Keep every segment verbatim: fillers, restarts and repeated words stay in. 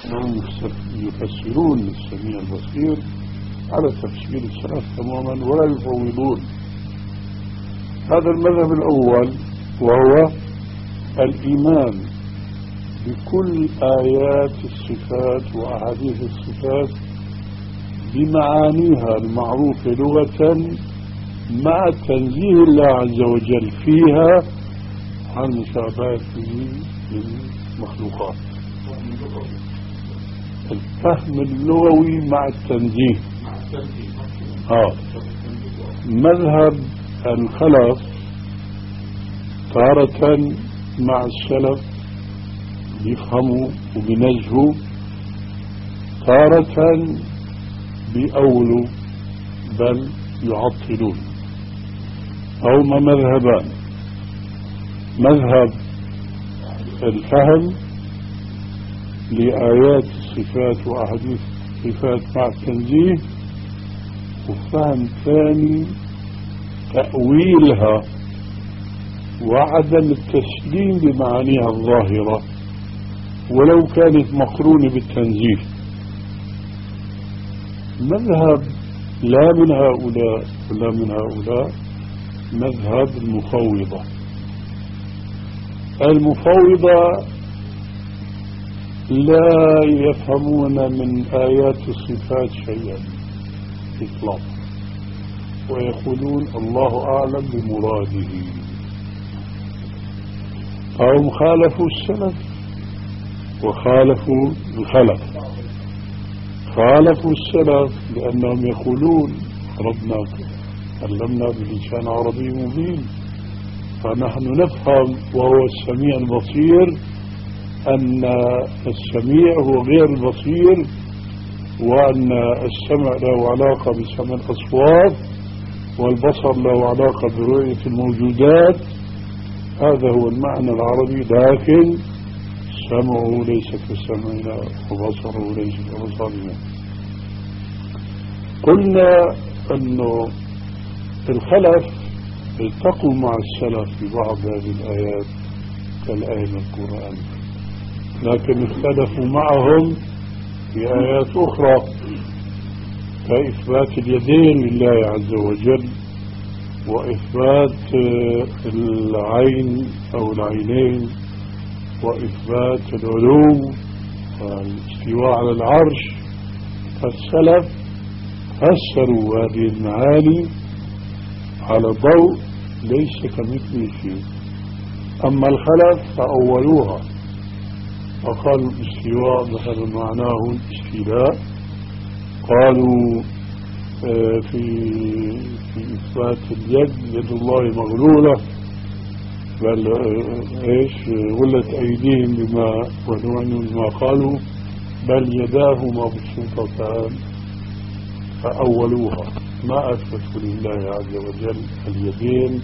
أنهم يفسرون السميع البصير على تفسير السلف تماما ولا يفوضون. هذا المذهب الأول، وهو الإيمان بكل آيات الصفات وأحاديث الصفات بمعانيها المعروفة لغة مع تنزيه الله عز وجل فيها عن مشابهته للمخلوقات. الفهم اللغوي مع التنزيه. آه. مذهب الخلف تارة مع السلف بيفهموا وبينزهوا، تارة بيأولوا بل يعطلون. هما مذهبان: مذهب الفهم لآيات الصفات وأحاديث الصفات مع التنزيه، وفهم ثاني تأويلها وعدم التسليم بمعانيها الظاهرة ولو كانت مقرونة بالتنزيه. مذهب لا من هؤلاء ولا من هؤلاء مذهب المفوضة. المفوضة لا يفهمون من آيات الصفات شيئا إطلاقا، ويقولون الله أعلم بمراده. هم خالفوا السلف وخالفوا الخلف. خالفوا السلف لأنهم يقولون ربنا كلمنا بلسان عربي مبين، فنحن نفهم وهو السميع البصير أن السميع هو غير البصير، وأن السمع له علاقة بسمع الأصوات والبصر له علاقة برؤية الموجودات. هذا هو المعنى العربي، لكن سمعه ليس كسمعنا وبصره ليس كبصرنا. قلنا أنه الخلف التقوا مع السلف في بعض هذه الآيات كالآية من القرآن، لكن اختلفوا معهم في آيات أخرى كإثبات اليدين لله عز وجل، وإثبات العين أو العينين، وإثبات العلو والاستواء على العرش. فالسلف فسروا هذه المعاني على ضوء ليس كمثله شيء، أما الخلف فأولوها وقالوا الاستواء مثلا معناه الاستيلاء. قالوا في في إثبات اليد يد الله مغلولة، بل ايش غلت أيديهم بما ولعنوا بما قالوا، بل يداه مبسوطتان، فأولوها. ما أثبتوا لله عز وجل اليدين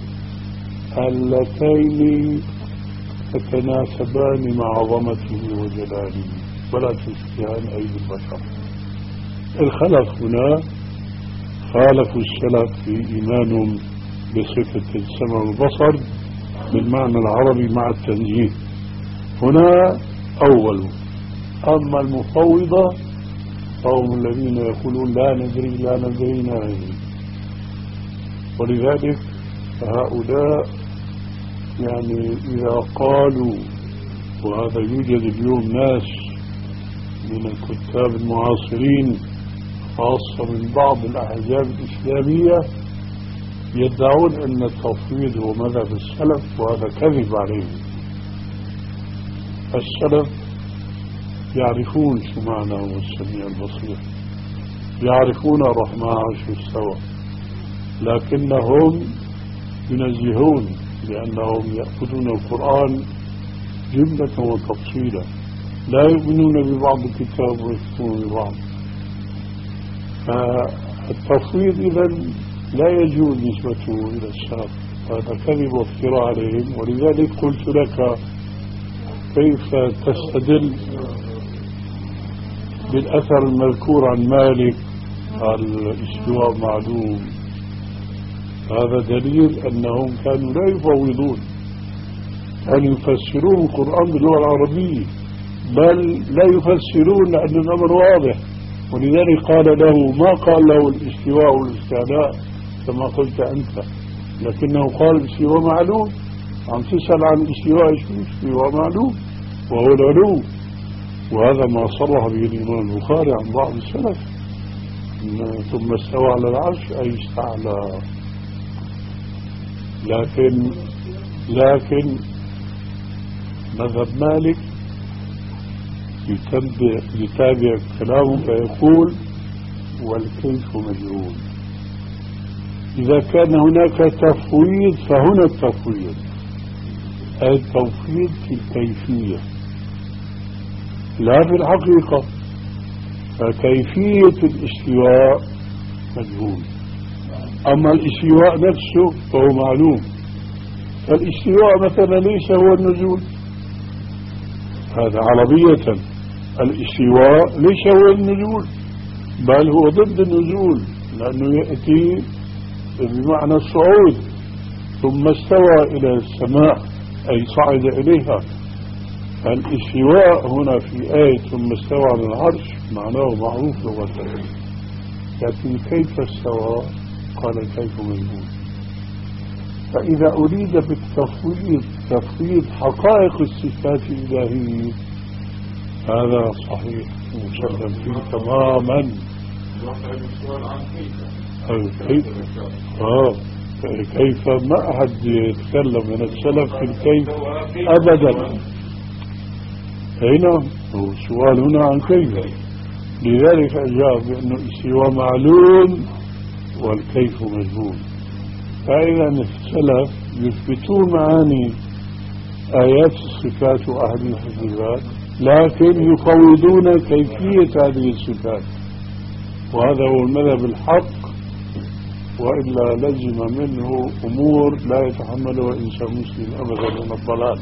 اللتين تتناسبان مع عظمته وجلاله ولا تشبهان أيدي البشر. الخلف هنا خالفوا السلف في إيمانهم بصفة السمع والبصر بالمعنى العربي مع التنزيه. هنا أول. أما المفوضة فهم الذين يقولون لا ندري لا ندري لا ندري، ولذلك هؤلاء يعني إذا قالوا، وهذا يوجد اليوم ناس من الكتاب المعاصرين خاصة من بعض الأحزاب الإسلامية يدعون أن التفويض هو مذهب السلف، وهذا كذب عليهم. السلف يعرفون شو معنى هو السميع البصير، يعرفون الرحمن عرشه استوى، لكنهم ينزهون لأنهم يأخذون القرآن جملة وتفصيلا، لا يؤمنون ببعض الكتاب ويكفرون ببعض. فالتفويض إذن لا يجوز نسبته إلى السلف، هذا كذب وافتراء عليهم. ولذلك قلت لك كيف تستدل بالأثر المذكور عن مالك الاستواء معلوم. هذا دليل أنهم كانوا لا يفوضون، كانوا يفسرون القرآن باللغة العربية بل لا يفسرون لأن الأمر واضح. ولذلك قال له ما قال له الاستواء والاستعلاء كما قلت أنت، لكنه قال الاستواء معلوم. عم تسأل عن الاستواء، شو الاستواء معلوم وهو العلو، وهذا ما صرح به الإمام البخاري عن بعض السلف. ثم استوى على العرش أي استعلى. لكن لكن مذهب مالك يتبع, يتابع كلامه فيقول والكيف مجهول. إذا كان هناك تفويض فهنا التفويض، أي التوفيض في الكيفية لا في الحقيقة. فكيفية الاستواء مجهول، أما الاستواء نفسه فهو معلوم. فالاستواء مثلا ليس هو النزول، هذا عربية. الاستواء ليس هو النزول بل هو ضد النزول، لأنه يأتي بمعنى الصعود. ثم استوى إلى السماء أي صعد إليها. فالاستواء هنا في آية ثم استوى على العرش معناه معروف لغة، لكن كيف استوى قال كيف مجهول. فإذا أريد بالتفويض تفويض حقائق الصفات الإلهية هذا صحيح مسلم فيه تماما. كيف آه كيف ما أحد يتكلم من السلف في الكيف أبدا. هنا هو السؤال هنا عن كيف، لذلك أجاب بأنه الاستواء معلوم والكيف مجهول. فإذا السلف يثبتون معاني آيات الصفات وأحاديث الصفات، لكن يفوضون كيفية هذه الصفات، وهذا هو المذهب الحق، وإلا لزم منه أمور لا يتحملها إنسان مسلم أبدا من الضلال.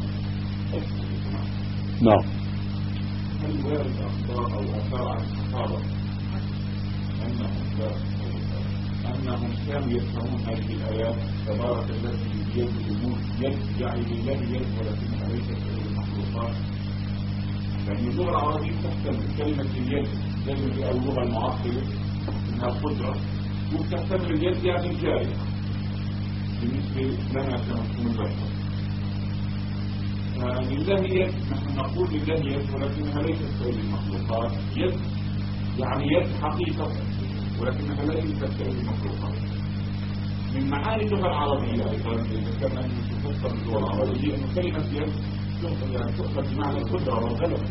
نعم. هل وارد أخبار أو آثار عن الصحابة أنهم أنهم كانوا يفهمون هذه الآيات تبارك الذي بيده الملك يد يعني لله يد ولكنها ليست للمخلوقات؟ يعني اللغة العربية تحتمل كلمة اليد زي اللغة المعاصرة إنها قدرة، وتحتمل اليد يعني الجارية بالنسبة لنا كمفهوم البشر. لله يد، نحن نقول لله يد ولكنها ليست للمخلوقات. يد يعني يد حقيقة ولكنها ليست للمخلوقات. من معاني اللغة العربية أيضا إذا كان تفسر اللغة العربية أن كلمة يد يعني تؤخذ بمعنى القدرة والغلبة.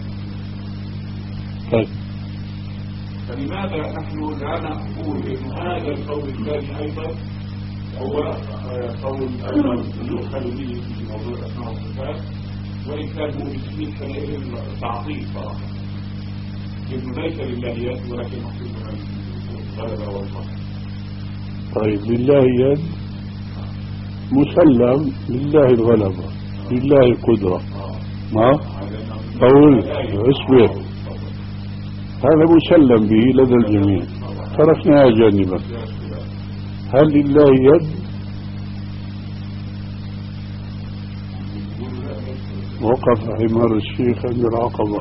فلماذا نحن لا نقول إن هذا القول الثاني أيضا هو قول أيضا يؤخذ به في موضوع الأسماء والصفات، وإن كان هو بسبيل حينئذ تعطيل صراحة، إنه ليس لله يد ولكن مقصودنا الغلبة والفضل. طيب لله يد مسلم، لله الغلبة، لله القدرة. ما قول اصبر، هذا مسلم به لدى الجميع، تركناها جانبا. هل لله يد؟ وقف حمار الشيخ عند العقبة.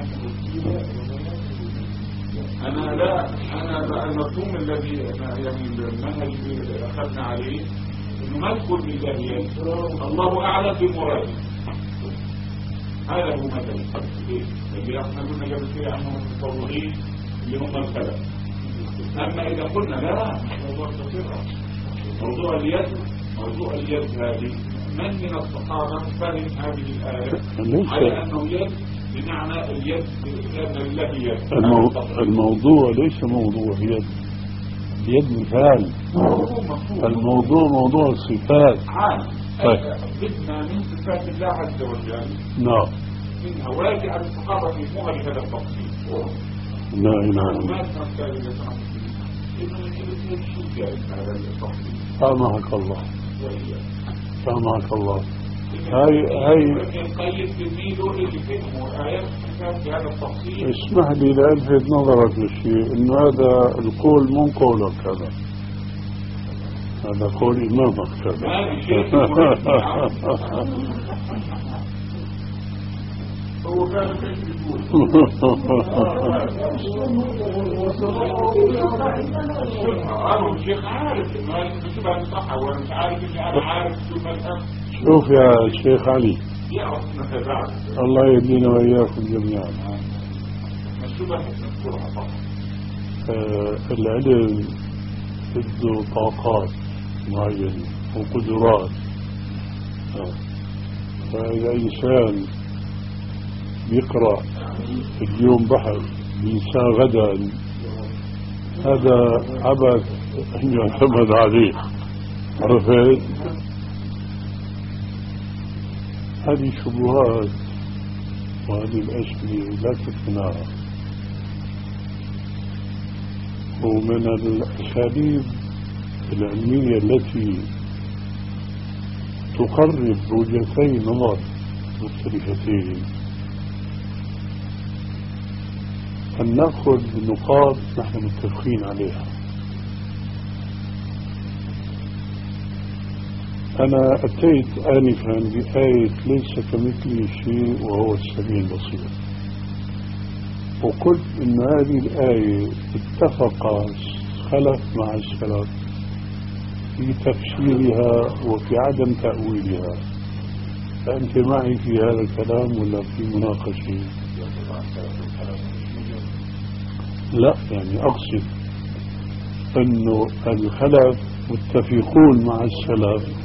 أنا لا أنا المفهوم الذي يعني المنهج اللي أخذنا عليه إنه ما تقول لله يد، الله أعلم بمراده. هذا هو مثلا اللي احنا قلنا قبل كده عنهم المتطوعين اللي هم الخلق. أما إذا قلنا لا موضوع التصرف موضوع اليد موضوع اليد هذه من من الصحابة فهم هذه الآية على أنه يد بمعنى اليد بإسلام لله يد. المو... الموضوع ليس موضوع يد، يد مثال. الموضوع موضوع الصفات عام بدنا من صفات الله عز وجل. نعم. إنها واجعة الصحابة في مهر هذا التفصيل. لا إله إلا الله. سامحك الله، سامحك الله. هاي هاي اسمح لي لألفت نظرك للشيء إنه هذا القول مو قولك، هذا هذا قول إمامك كذا. هو كان ايش بيقول؟ انا الشيخ عارف انه شو بعد صح وانا مش عارف اني انا عارف شو مثلا. شوف يا شيخ علي، يعرف نتابعه الله يهدينا واياكم جميعا. شو بحث نذكرها طبعا. آه العلم عنده طاقات معينة وقدرات. آه. فإذا إنسان يقرأ اليوم بحث بينسى غدا، هذا عبث أن يعتمد عليه. عرفت؟ هذه شبهات وهذه الأشياء لا تقنعها. ومن الأساليب العلمية التي تقرب وجهتي نظر مختلفتين أن نأخذ نقاط نحن متفقين عليها. أنا أتيت آنفا بآية ليس كمثله شيء وهو السميع البصير، وقلت إن هذه الآية اتفق الخلف مع السلف في تفسيرها وفي عدم تأويلها. فأنت معي في هذا الكلام ولا في مناقشة؟ لا، يعني أقصد أنه الخلف متفقون مع السلف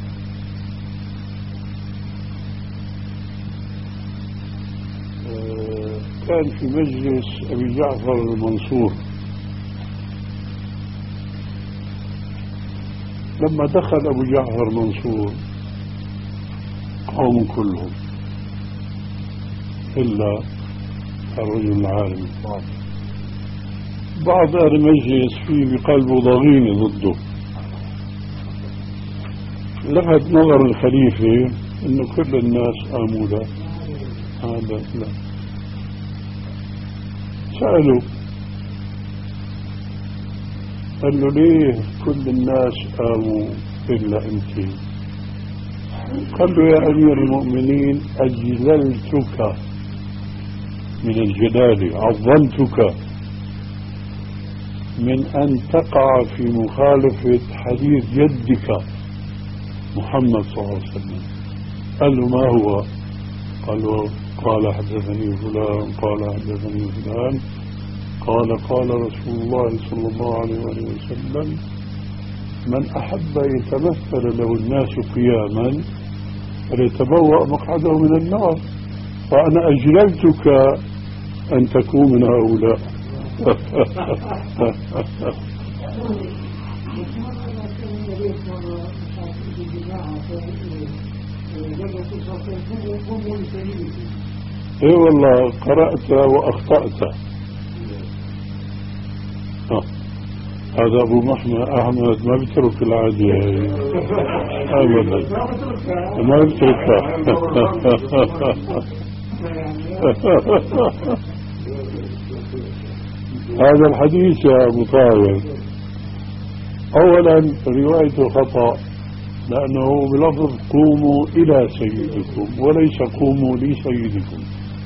كان في مجلس أبي جعفر المنصور لما دخل أبو جعفر المنصور قوم كلهم إلا الرجل العالم بعض أهل المجلس فيه بقلبه ضغينة ضده. لفت نظر الخليفة إنه كل الناس آموا له، هذا لا. سألوا قال له ليه كل الناس آموا إلا أنت؟ قال له يا أمير المؤمنين أجللتك من الجلال، عظمتك من أن تقع في مخالفة حديث جدك محمد صلى الله عليه وسلم. قال له ما هو؟ قال له قال حدثني فلان قال حدثني فلان قال قال رسول الله صلى الله عليه وسلم من أحب يتمثل له الناس قياما فليتبوأ مقعده من النار، فأنا أجللتك أن تكون من هؤلاء. اي والله قرأت وأخطأت. هذا أبو محمد أحمد ما بيترك العادية أبدا، ما بيتركها. هذا الحديث يا أبو طاهر أولا روايته خطأ، لأنه بلفظ قوموا إلى سيدكم وليس قوموا لسيدكم،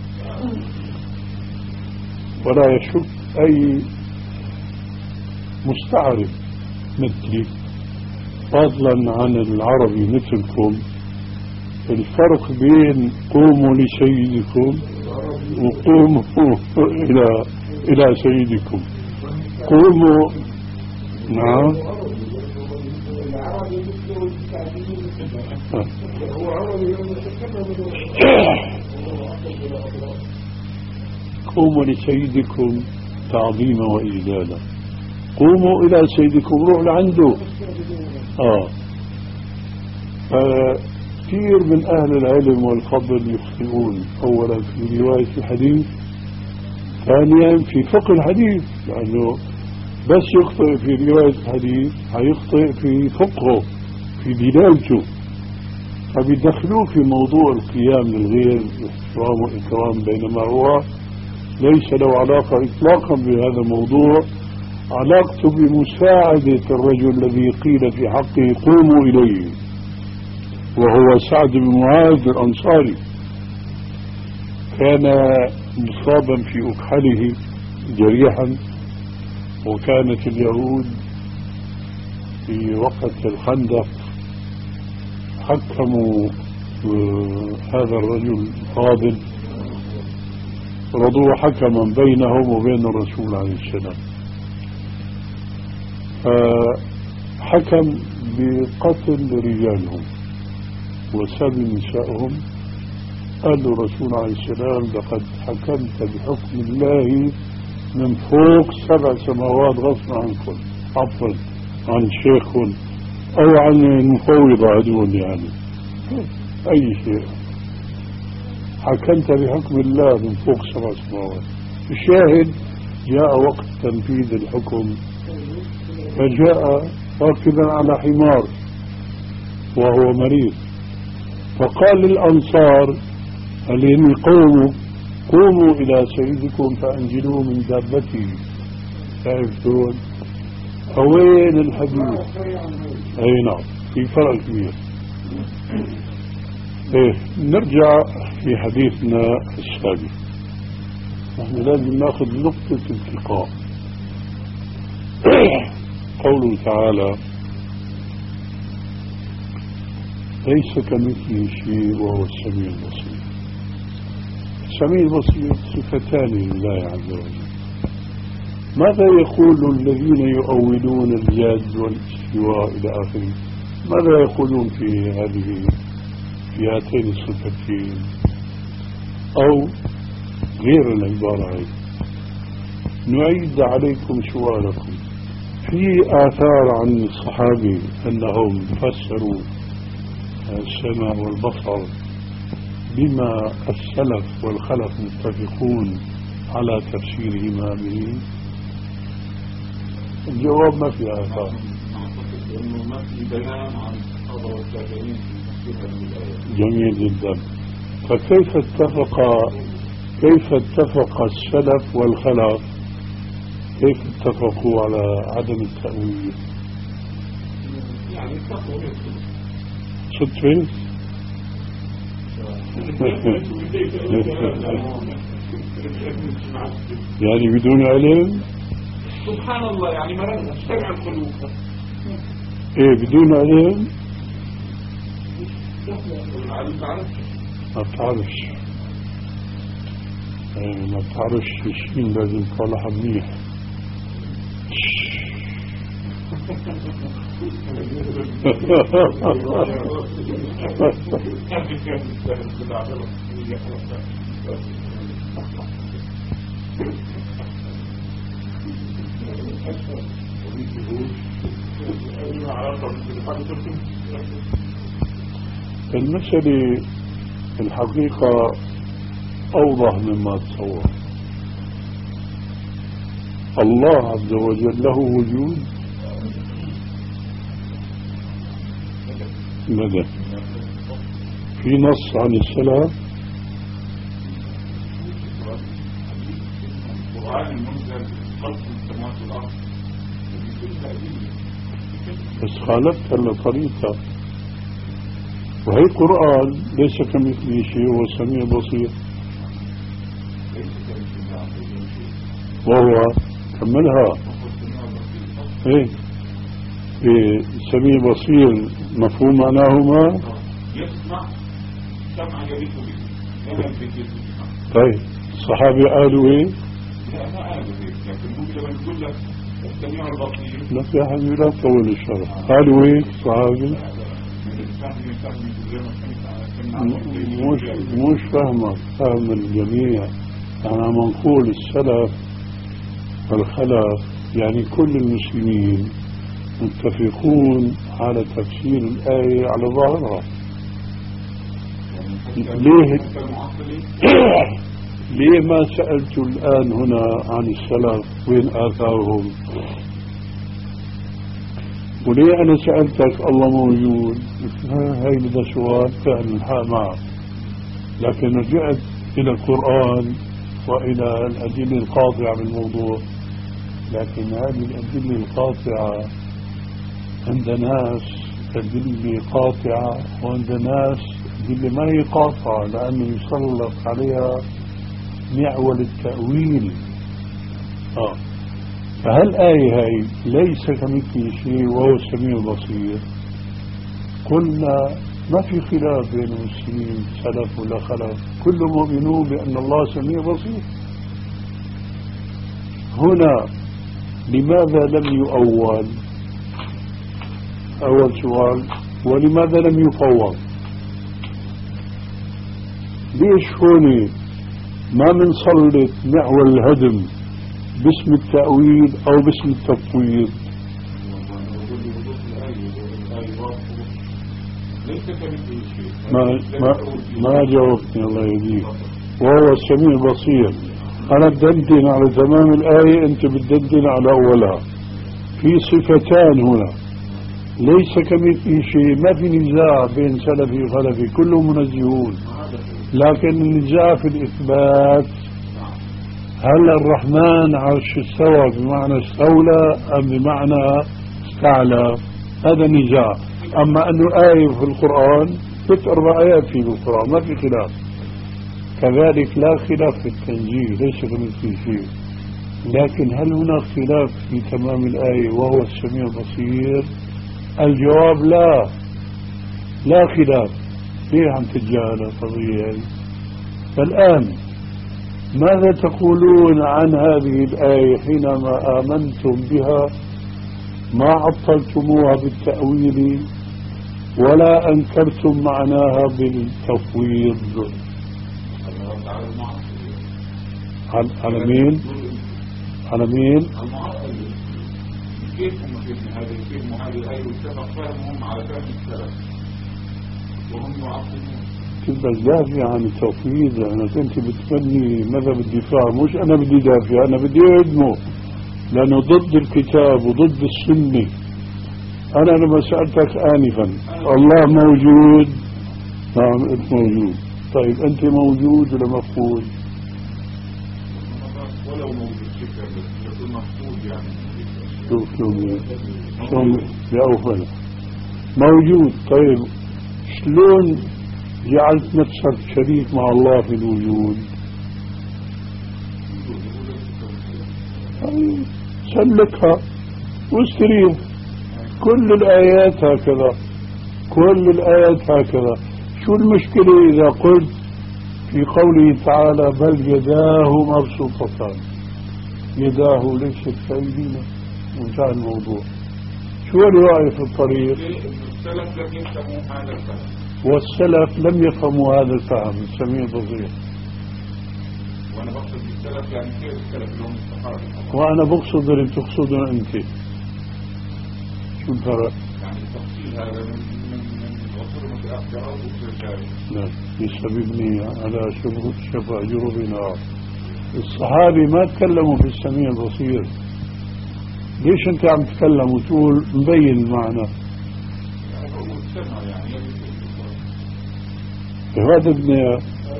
ولا يشك أي مستعرب مثلي فضلا عن العربي مثلكم الفرق بين قوموا لسيدكم وقوموا إلى إلى سيدكم. قوموا نعم قوموا لسيدكم تعظيما وإجلالا، قوموا إلى سيدكم روح لعنده. آه كثير من أهل العلم والفضل يخطئون، أولا في رواية الحديث، ثانيا في فقه الحديث، لأنه بس يخطئ في رواية الحديث هيخطئ في فقهه في دلالته، فبيدخلوه في موضوع القيام للغير احترام وإكرام، بينما هو ليس له علاقة إطلاقا بهذا الموضوع، علاقته بمساعدة الرجل الذي قيل في حقه قوموا إليه، وهو سعد بن معاذ الأنصاري. كان مصابا في أكحله جريحا، وكانت اليهود في وقت الخندق حكموا هذا الرجل الفاضل، رضوا حكما بينهم وبين الرسول عليه السلام، فحكم بقتل رجالهم وسبي نسائهم. قال له الرسول عليه السلام: لقد حكمت بحكم الله من فوق سبع سماوات غصبا عنكم، عفوا عن شيخ أو عن المفوضة عدول، يعني أي شيء، حكمت بحكم الله من فوق سبع سماوات. الشاهد جاء وقت تنفيذ الحكم، فجاء راكبا على حمار وهو مريض، فقال للأنصار الذين قوموا قوموا إلى سيدكم فأنزلوه من دابته. تعرفون فوين الحديث؟ أي نعم، في فرق كبير. إيه، نرجع في حديثنا السابق. نحن لازم ناخذ نقطة التقاء. قوله تعالى: ليس كمثله شيء وهو السميع البصير. السميع البصير صفتان لله عز وجل. ماذا يقول الذين يؤولون اليد والاستواء إلى آخره؟ ماذا يقولون في هذه في هاتين الصفتين أو غير العبارة هذه؟ نعيد عليكم سؤالكم. في آثار عن الصحابة أنهم فسروا السمع والبصر بما السلف والخلف متفقون على تفسيرهما به. الجواب ما في آثار. جميل جدا. فكيف اتفق كيف اتفق السلف والخلف كيف اتفقوا على عدم التأويل؟ يعني اتفقوا صدفة؟ يعني بدون علم؟ سبحان الله، يعني مرة سمع القلوب. ايه بدون علم؟ ما بتعرفش. ايه ما بتعرفش شيء لازم تطلعها منيح. المسألة الحقيقة أوضح مما تصور. الله عز وجل له وجود ماذا؟ في نص عن السلام؟ القرآن المنزل خلق السماوات والأرض بس خالفت لطريقة، وهي قرآن ليس كمثله شيء وهو السميع البصير، وهو كملها ايه السميع البصير مفهوم معناهما. يسمع سمع يليق به. طيب الصحابة قالوا ايه؟ لا ما قالوا ايه، لكن ممكن نقول لك السميع البصير. لا يا حبيبي لا تطول الشرح. قالوا ايه الصحابة؟ مش مش فهمك فهم الجميع. أنا منقول السلف والخلف يعني كل المسلمين متفقون على تفسير الآية على ظاهرها. ليه ليه ما سألت الآن هنا عن السلف وين آثارهم؟ وليه أنا سألتك الله موجود؟ هاي بدها سؤال فعلا الحق معك، لكن رجعت إلى القرآن وإلى الأدلة القاطعة بالموضوع. لكن هذه الأدلة القاطعة عند ناس أدلة قاطعة، وعند ناس أدلة ما هي قاطعة، لأنه يسلط عليها معول التأويل. آه. فهالآية هاي ليس كمثله شيء وهو السميع البصير، قلنا ما في خلاف بين المسلمين سلف ولا خلف، كلهم مؤمنون بأن الله سميع بصير. هنا لماذا لم يؤول؟ أول سؤال، ولماذا لم يفوض؟ ليش هون ما منسلط معول الهدم باسم التأويل أو باسم التفويض؟ ما ما ما جاوبتني الله يهديك. وهو السميع البصير، أنا بدندن على تمام الآية، أنت بتدندن على أولها. في صفتان هنا ليس كمثله شيء، ما في نزاع بين سلفي وخلفي، كلهم منزهون، لكن النزاع في الإثبات. هل الرحمن عرش استوى بمعنى استولى أم بمعنى استعلى؟ هذا نزاع. أما أنه آية في القرآن، ست أربع آيات في القرآن ما في خلاف. كذلك لا خلاف في التنزيه، ليس كمثله شيء. لكن هل هناك خلاف في تمام الآية وهو السميع البصير؟ الجواب لا، لا خلاف. ليه عم تتجاهل القضية؟ فالآن ماذا تقولون عن هذه الآية حينما آمنتم بها؟ ما عطلتموها بالتأويل ولا أنكرتم معناها بالتفويض. على مين؟ على مين؟ كيف هم فهموا هذه الكلمة وهذه الآية والسبب فهمهم على فهم السلف وهم يعطلون. كنت بدافع عن التفويض، لأنك أنت بتبني مذهب الدفاع، مش أنا بدي دافع، أنا بدي أهدمه، لأنه ضد الكتاب وضد السنة. أنا لما سألتك آنفا الله موجود، نعم أنت موجود. طيب أنت موجود ولا مفقود؟ ولو موجود شكرا يكون مفقود يعني. شوف شوف شوف بأوفل موجود. طيب شلون جعلت نفسك شريك مع الله في الوجود؟ سلكها واستريح. كل الآيات هكذا، كل الآيات هكذا. شو المشكلة إذا قلت في قوله تعالى بل يداه مبسوطتان؟ يداه ليست في أيدينا، وانتهى الموضوع. شو الرأي في الطريق؟ السلف لم يفهموا هذا الفهم، والسلف لم يفهموا هذا الفهم السميع البصير. وأنا بقصد السلف يعني كيف السلف اللي هم الصحابة، وأنا بقصد اللي تقصده أنت. شو الفرق؟ يعني التفصيل هذا من من من عصور متأخرة وعصور الجاهلية. لا يسببني على شفا جرب نار. الصحابي ما تكلموا في السميع البصير. ليش أنت عم تتكلم وتقول مبين المعنى؟ هذا بدنا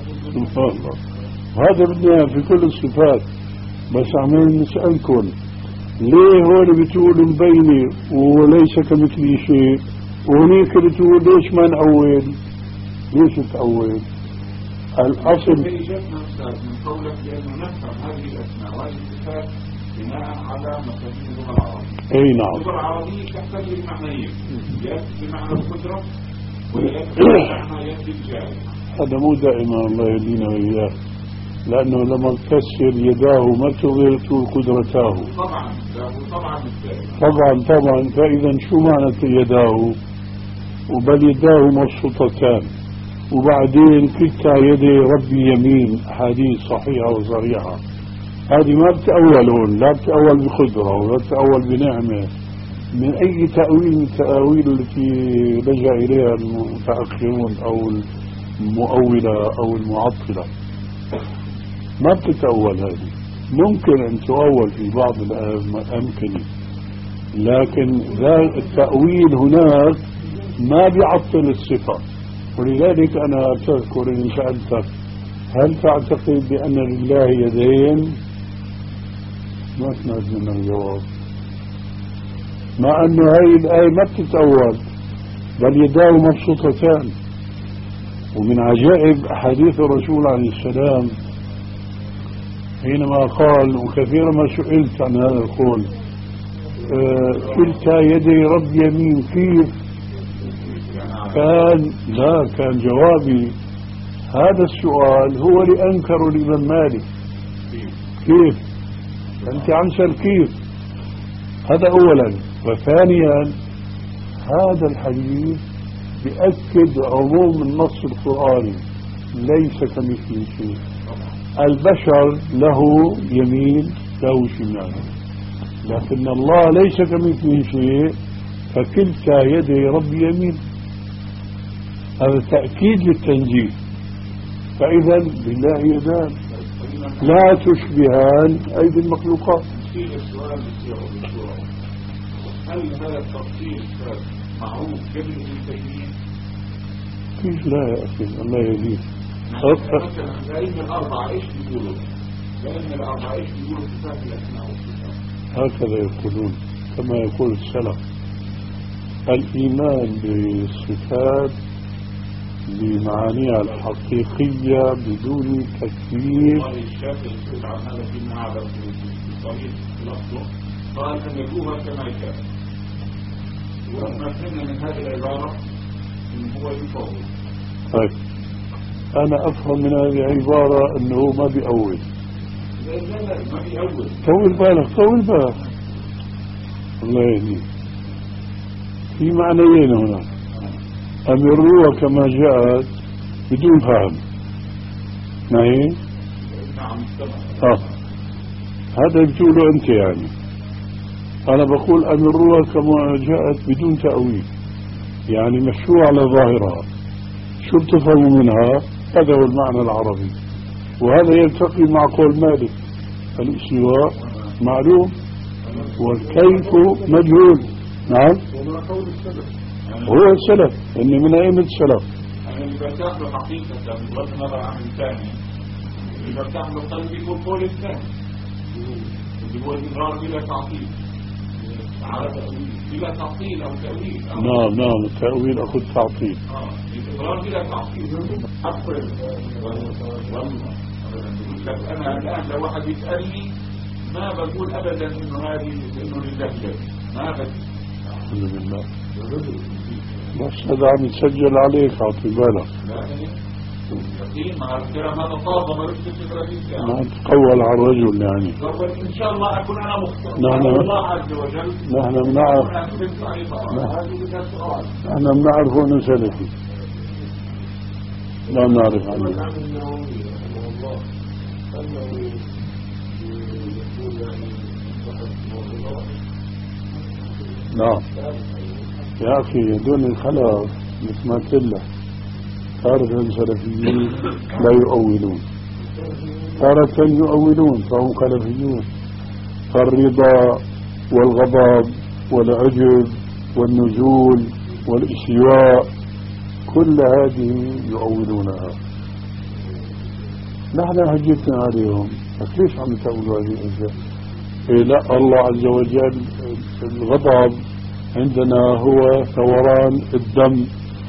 هذا بدنا في كل الصفات. بس عمال نسألكم ليه هون بتقولوا مبينة وليس كمثله شيء، وهنيك بتقول ليش ما نأول؟ ليش تأول؟ الأصل هي جاتنا أستاذ من قولك بأنه نفهم هذه الأسماء وهذه الصفات بناء على مفاهيم اللغة العربية. أي نعم. اللغة العربية تحتل المعنيين، يأتي بمعنى القدرة ويأتي بمعنى يد الجاري. هذا مو دائما الله يهدينا وإياه، لأنه لما تكسر يداه ما تقدر تقول قدرته. طبعا طبعا طبعا طبعا. فإذا شو معنى يداه؟ وبل يداه مبسوطتان، وبعدين كلتا يدي ربي يمين، أحاديث صحيحة وصريحة. هذه ما بتأول هون، لا بتأول بقدرة ولا بتأول بنعمة. من أي تأويل من التأويل التي لجأ إليها المتأخرون أو المؤولة أو المعطلة؟ ما بتتأول هذه. ممكن أن تؤول في بعض الأمكنة، لكن ذا التأويل هناك ما بيعطل الصفة. ولذلك أنا أتذكر إن سألتك هل تعتقد بأن لله يدين؟ ما سمعت من الجواب، مع أن هذه الآية ما بتتأول، بل يداه مبسوطتان. ومن عجائب أحاديث الرسول عليه السلام حينما قال وكثيرا ما سئلت عن هذا القول آه كلتا يدي رب يمين كيف كان لا كان جوابي هذا السؤال هو اللي أنكر الإمام مالك كيف أنت عن كيف هذا أولا وثانيا هذا الحديث بيأكد عموم النص القرآني ليس كمثله شيء البشر له يمين له شمال لكن الله ليس كمثله شيء فكلتا يدي رب يمين هذا تأكيد للتنزيه فإذا لله يدان لا تشبهان أيدي المخلوقات. هل هذا التفصيل معروف قبل ابن تيمية؟ كيف لا يا أخي الله يهديك. مثلا الأئمة الأربعة إيش بيقولوا؟ الأئمة الأربعة إيش بيقولوا في صفات الأسماء والصفات؟ هكذا يقولون كما يقول السلف الإيمان بالصفات بمعانيها الحقيقية بدون تكييف. الشافعي يقول عن هذا في معبر في طريق الأصل قال أن يكون كما كان وما فهمنا من هذه العبارة أنه هو يفوض. طيب أنا أفهم من هذه العبارة أنه ما بيأول. لا لا لا ما بيأول. طول بالك طول بالك الله يهديك. في معنيين هنا أمروها كما جاءت بدون فهم معي؟ نعم آه. هذا بتقوله أنت يعني أنا بقول أمروها كما جاءت بدون تأويل يعني مشروع على ظاهرها شو بتفهموا منها هذا هو المعنى العربي وهذا يلتقي مع قول مالك الاستواء معلوم والكيف مجهول. نعم هو السلف إن من أئمة السلف يعني اللي برتاح له حقيقة بغض النظر عن الثاني اللي برتاح له قلب يقول قول الثاني اللي هو الإقرار بلا تعطيل بلا تعطيل أو تأويل. نعم نعم التأويل أخذ تعطيل. آه الإقرار بلا تعطيل. أقبل والله أنا الآن لو واحد يسألني ما بقول أبدا إنه هذه إنه لله ما بقول. الحمد لله بس هذا عم يتسجل عليك أعطي بالك. مع الكلام هذا طابة ما ما تقول على الرجل يعني. إن شاء الله أكون أنا مخطئ. نحن الله عز وجل. نحن بنعرف. نحن بنعرف أنه سلفي. لا نعرف عنه. نعم يا أخي دون الخلاف مثل ما قلت لك تارة سلفيين لا يؤولون تارة يؤولون فهم خلفيون فالرضا والغضب والعجب والنزول والاستواء كل هذه يؤولونها. نحن حجتنا عليهم ليش عم تقولوا هذه الأشياء؟ إيه لا الله عز وجل الغضب عندنا هو ثوران الدم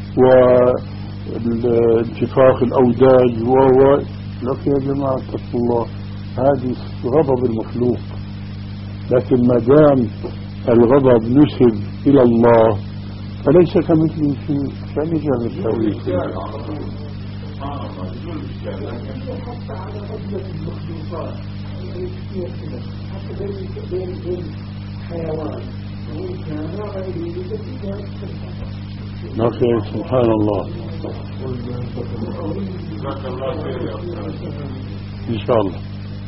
وانتفاخ الأوداج وهو لك يا جماعة اتقوا الله هذه غضب المخلوق لكن ما دام الغضب نسب إلى الله فليس كمثله شيء عشان يجعل التأويل. حتى على غضبة المخلوقات حتى بين بين حيوان وإنسان وغيره نعم سبحان الله إن شاء الله.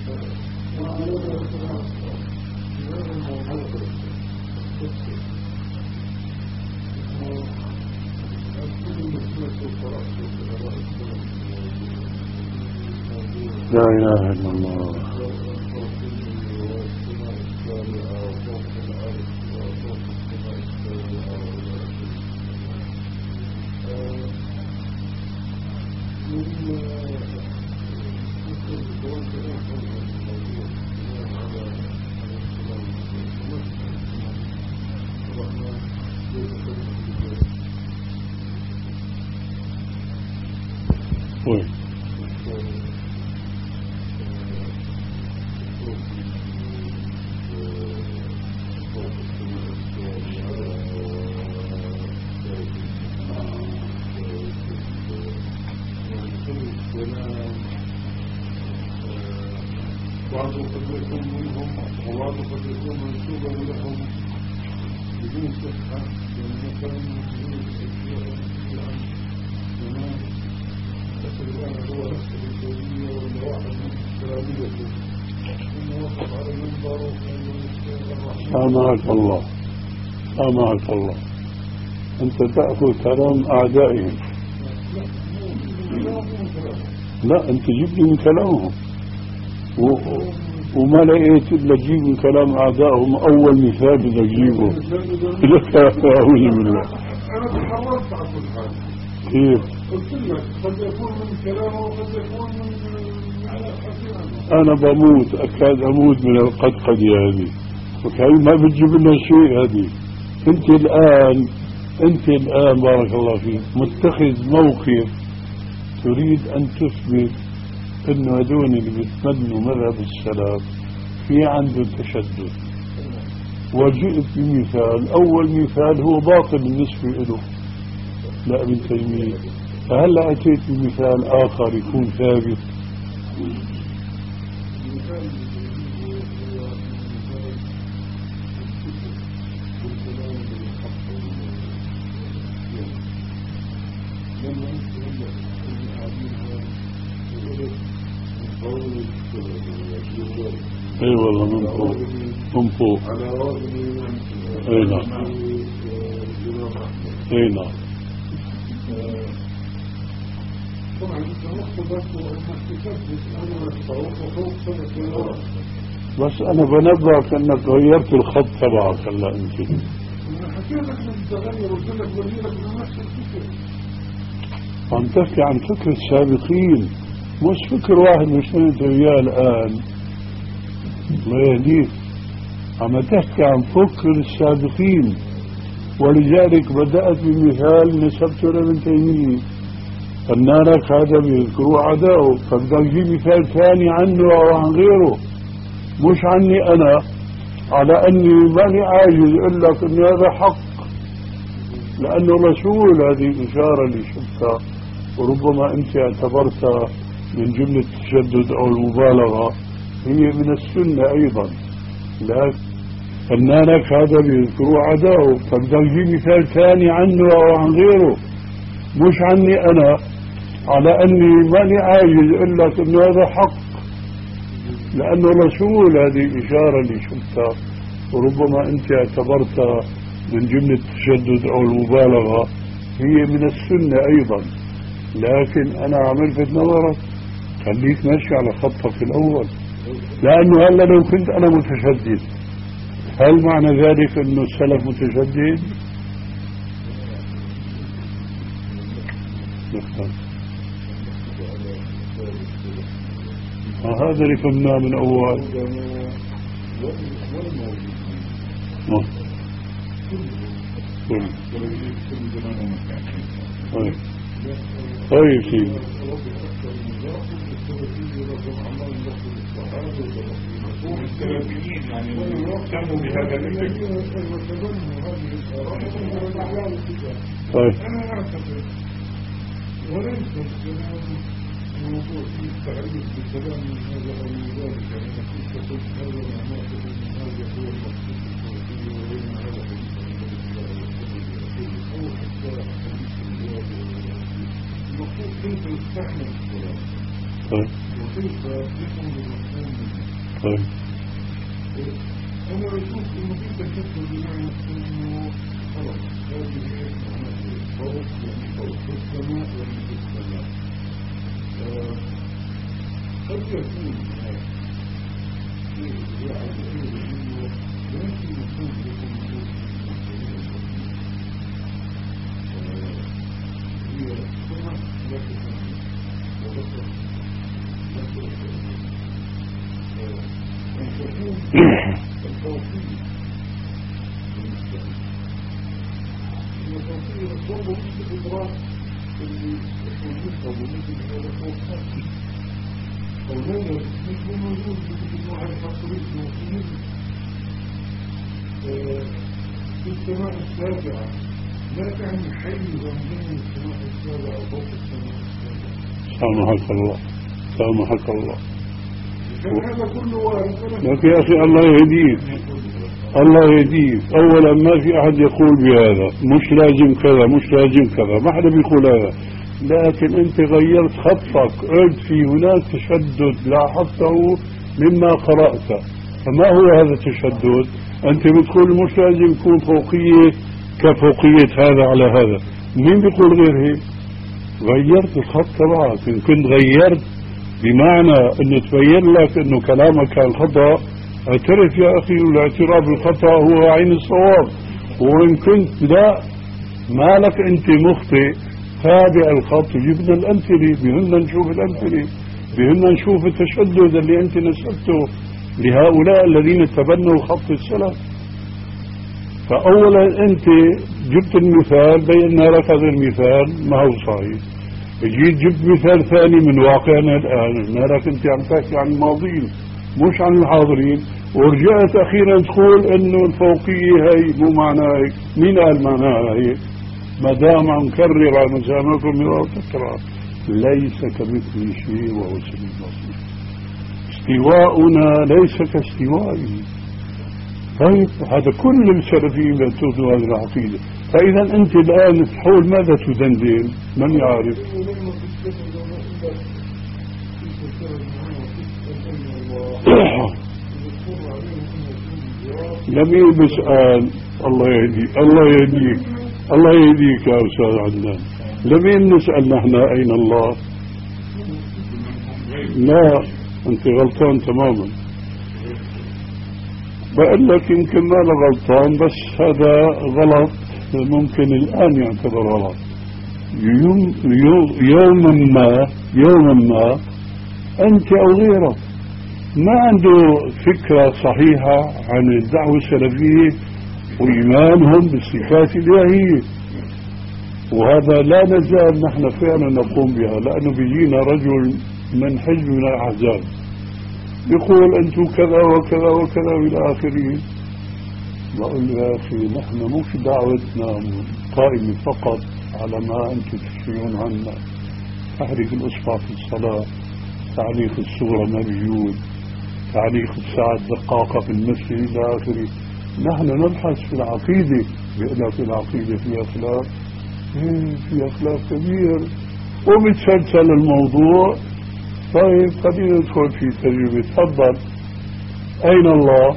لا إله إلا الله. وين يكون منهم غلط وقد يكون منسوبا لهم بدون صحة، يعني مثلا هو نفس الإنسانية ولا واحد من السلامية ثم وقف على المنبر سامحك الله سامحك الله، أنت تأخذ كلام أعدائهم. لا أنت جيب لي من كلامهم و... وما لقيت إلا جيب من كلام أعدائهم. أول مثال بدك تجيبه لك أعوذ بالله. أنا تحررت عن كل حاجة. كيف؟ قلت لك قد يكون من كلامه وقد يكون من أنا بموت أكاد أموت من القدقدة هذه، وكأي ما بتجيب لنا شيء هذه. أنت الآن أنت الآن بارك الله فيك متخذ موقف تريد أن تثبت أنه هذول اللي بيتمنوا مذهب السلف في عنده تشدد، وجئت بمثال. أول مثال هو باطل بالنسبة له لابن تيمية، فهلا أتيت بمثال آخر يكون ثابت. اي والله من فوق من فوق. اي نعم اي نعم. بس انا بنبهك انك غيرت الخط تبعك. هلا انت انا حكيت لك من تغير وقلت لك وليلك من نفس الفكر. عم تحكي عن فكر السابقين مش فكر واحد مش انت وياه الان. الله يهديك، عم تحكي عن فكر السابقين، ولذلك بدأت بمثال نسبته لابن تيمية. قلنا لك هذا بيذكروا عداؤه، فبدك تجيب مثال ثاني عنه أو عن غيره، مش عني أنا، على أني ماني عاجز أقول لك أن هذا حق، لأنه رسول. هذه إشارة لشبكة، وربما أنت اعتبرتها من جملة التشدد أو المبالغة، هي من السنة أيضا. لكن قلنا لك هذا بيذكروا عداؤه، فبدك تجيب مثال ثاني عنه أو عن غيره، مش عني أنا، على أني ماني عاجز أقول لك أن هذا حق، لأنه رسول. هذه إشارة لشبكة، وربما أنت اعتبرتها من جملة التشدد أو المبالغة، هي من السنة أيضا. لكن أنا عملت نظرك خليك ماشي على خطك الأول، لأنه هلا لو كنت أنا متشدد، هل معنى ذلك أنه السلف متشدد؟ هذا اللي فهمناه من أول. طيب طيب سيدي. السلفيين يعني يهتموا بهذا الفكر. طيب أنا أعتقد وليس الكلام الموضوع فيه التعريف بالكلام من هذا أو من ذلك، يعني نحن قلت هذا ونعتقد أن هذا هو المقصود السلفي وغير هذا حديث أو حتى المقصود كيف نستحمل الكلام وكيف يكون بالمفهوم منه. طيب أنا أشوف إنه في تكتل بمعنى إنه خلاص هذه هي معناته الفوق، يعني فوق في السماء يعني في السماء. قد يكون في يعني إنه يمكن يكون لكم هي السماء لا تسمى وبصر لا تسمى أن تكون التوفيق التوفيق الصوم مش الإدراك اللي يكون أو ممكن هذا فوق أو هذا مش موجود في واحد خطريق موجود في السماء السابعة، لا تعني حيزا بين السماء السابعة وفوق السماء السابعة. سامحك الله سامحك الله. هذا كله وارد. لكن يا أخي الله يهديك الله يهديك. أولا ما في أحد يقول بهذا، مش لازم كذا مش لازم كذا، ما حدا بيقول هذا. لكن أنت غيرت خطك، قلت في هناك تشدد لاحظته مما قرأت. فما هو هذا التشدد؟ أنت بتقول مش لازم يكون فوقية كفوقية هذا على هذا. مين بيقول غير هيك؟ غيرت الخط تبعك. إن كنت غيرت بمعنى أنه تبين لك أنه كلامك كان خطأ، اعترف يا أخي، والاعتراف بالخطأ هو عين الصواب. وإن كنت لا مالك أنت مخطئ، تابع الخط وجبنا الأمثلة. بهمنا نشوف الأمثلة، بهمنا نشوف التشدد اللي أنت نسبته لهؤلاء الذين تبنوا خط السلف. فأولا أنت جبت المثال، بينا لك هذا المثال ما هو صحيح. جيت جبت مثال ثاني من واقعنا الآن، مالك أنت عم تحكي عن الماضين مش عن الحاضرين، ورجعت أخيرا تقول إنه الفوقية هي مو معناها هيك. مين قال معناها هيك؟ ما دام عم كرر على مسامعكم من التكرار. ليس كمثله شيء وهو السميع البصير. استواؤنا ليس كاستوائه. طيب هذا كل السلفيين بيعتقدوا هذه العقيدة. فإذا أنت الآن تحول ماذا تدندن؟ من يعرف؟ لم بسأل. الله يهديك الله يهديك الله يهديك يا أستاذ عدنان. لمين نسأل نحن أين الله؟ لا، أنت غلطان تماما. بقول لك يمكن ما أنا غلطان، بس هذا غلط ممكن الآن يعتبر غلط. يوم يوما ما يوما ما أنت أو غيرك ما عنده فكرة صحيحة عن الدعوة السلفية وإيمانهم بالصفات الإلهية، وهذا لا نزال نحن فعلا نقوم بها. لأنه بيجينا رجل من حزب من الأحزاب يقول أنتم كذا وكذا وكذا إلى آخره. بقول له يا أخي نحن مش دعوتنا قائمة فقط على ما أنتم تشيعون عنا، تحريك الأصبع في الصلاة، تعليق الصورة موجود، تعليق الساعة دقاقة في المسجد إلى آخره. نحن نبحث في العقيدة. بيقول في العقيدة في أخلاق، في أخلاق كبير وبتسلسل الموضوع. طيب خلينا ندخل في تجربة. تفضل. أين الله؟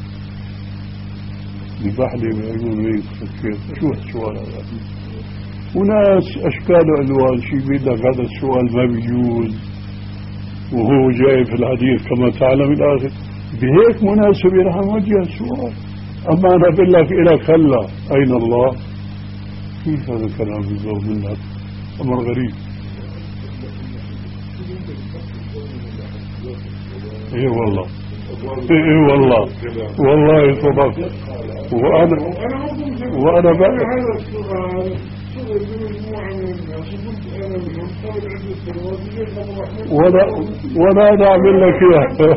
ببحلي بيقولوا هيك فكرت شو السؤال هذا؟ وناس أشكال وألوان شي بيقول لك هذا السؤال ما بيجوز وهو جاي في الحديث كما تعلم الآخر. بهيك مناسبة نحن نوجه السؤال. أما أنا بقول لك إلك هلا أين الله؟ كيف هذا الكلام بيزور منك؟ أمر غريب. ايه والله ايه والله والله صدقت. وانا وانا بقى هذا السؤال صدر بمجموعة من الناس وقلت انا منهم قبل عدة سنوات وانا وانا انا اعمل لك اياه.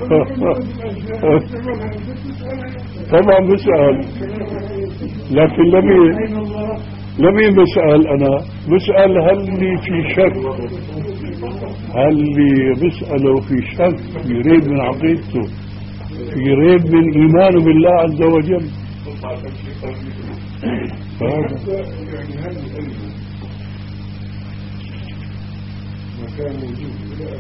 طبعا بسأل، لكن لمين لمين بسأل؟ انا بسأل هل لي في شك، هل لي بسأله في شك، في ريب من عقيدته، في ريب من إيمانه بالله عز وجل. يعني هل العلم مكان وجود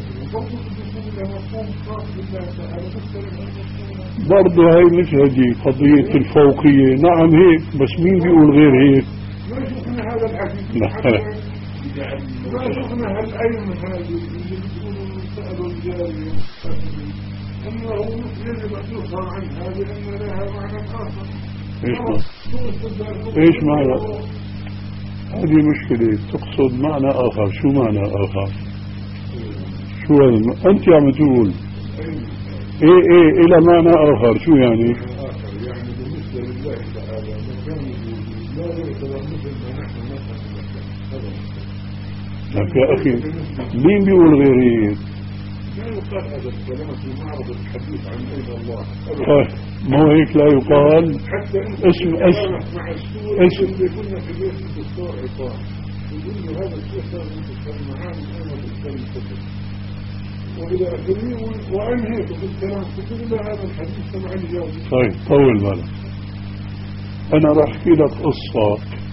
برضه هاي مش هدي قضية الفوقية. نعم هيك، بس مين بيقول غير هيك؟ ما شفنا هذا الحديث، ما شفنا هالعلم هذه اللي بيقولوا سألوا الجارية أنه يجب أن يفهم عنها لأن لها معنى آخر. ايش معنى؟ ايش معنى؟ هذه مشكلة. تقصد معنى آخر. شو معنى آخر؟ شو هذا؟ أنت عم تقول ايه ايه إلى معنى آخر. شو يعني؟ يعني بالنسبة لله تعالى مكان لا يعتبر مثل ما نحن نفهم. لك يا أخي مين بيقول غير هيك؟ لا يقال هذا الكلام في معرض الحديث عن أين الله. طيب ما هو هيك لا يقال. حتى اسم اسم مع السورة اسم اللي كنا في بيت الدكتور عطاء يقول له هذا الشيء صار في المعاني أنا بالكلام كتب وإلى آخره وأنهيت بالكلام كله إلى هذا الحديث تبع الجواب. طيب طول بالك. أنا راح أحكي لك قصة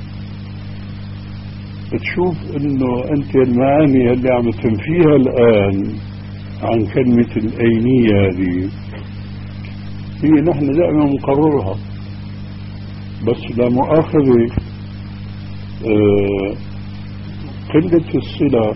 بتشوف إنه أنت المعاني اللي عم تنفيها الآن عن كلمة الأينية هذه هي نحن دائما نقررها، بس لا مؤاخذة آه قلة الصلة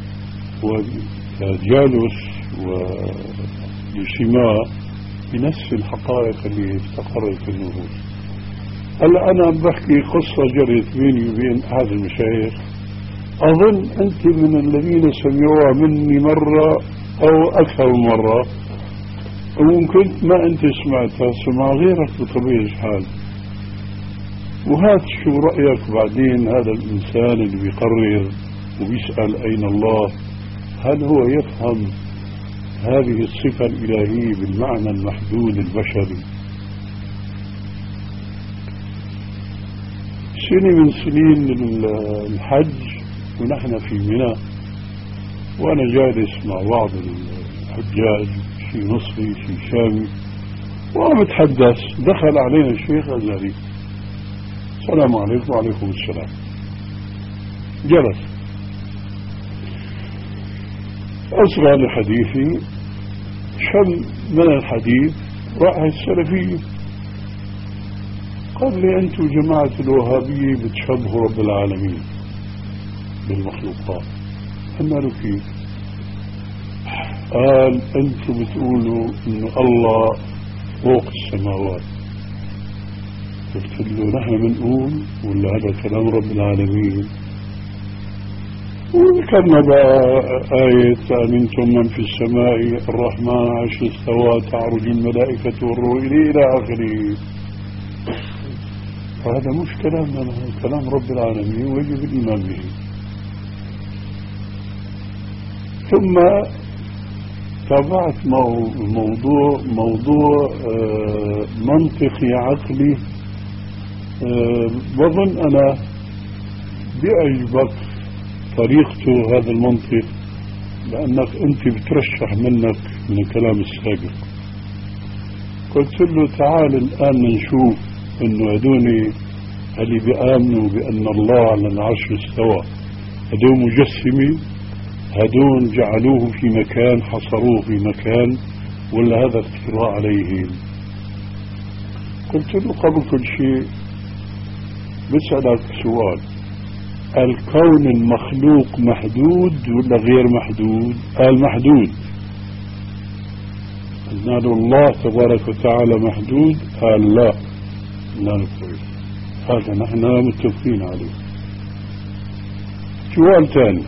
والجالس والاجتماع بنفس الحقائق اللي استقرت في النفوس. هلا أنا بحكي قصة جرت بيني وبين أحد المشايخ، أظن أنت من الذين سمعوها مني مرة أو أكثر من مرة، وممكن ما أنت سمعتها، سمع غيرك بطبيعة الحال. وهات شو رأيك بعدين هذا الإنسان اللي بيقرر وبيسأل أين الله، هل هو يفهم هذه الصفة الإلهية بالمعنى المحدود البشري؟ سنة من سنين الحج ونحن في منى، وأنا جالس مع بعض الحجاج، شي مصري شي شامي، وأنا بتحدث، دخل علينا الشيخ أزهري، السلام عليكم. وعليكم السلام. جلس، أصغى لحديثي، شم من الحديث رائحة السلفية، قال لي أنتم جماعة الوهابية بتشبهوا رب العالمين بالمخلوقات. قلنا له كيف؟ قال أنتم بتقولوا إنه الله فوق السماوات. قلت له نحن بنقول ولا هذا كلام رب العالمين؟ وذكرنا بقى آية أمنتم من في السماء الرحمن عرش استوى تعرج الملائكة والروح إلى آخره. فهذا مش كلامنا، هذا كلام رب العالمين ويجب الإيمان به. ثم تابعت موضوع موضوع آه منطقي عقلي، آه بظن أنا بيعجبك طريقته هذا المنطق، لأنك أنت بترشح منك من الكلام السابق. قلت له تعال الآن نشوف إنه هدوني اللي بيآمنوا بأن الله على العرش استوى، هدول مجسمي، هدول جعلوه في مكان، حصروه في مكان، ولا هذا افتراء عليهم؟ قلت له قبل كل شيء بسألك سؤال، الكون المخلوق محدود ولا غير محدود؟ قال محدود. قلنا له الله تبارك وتعالى محدود؟ قال لا. قلنا له كويس، هذا نحن متفقين عليه. سؤال ثاني،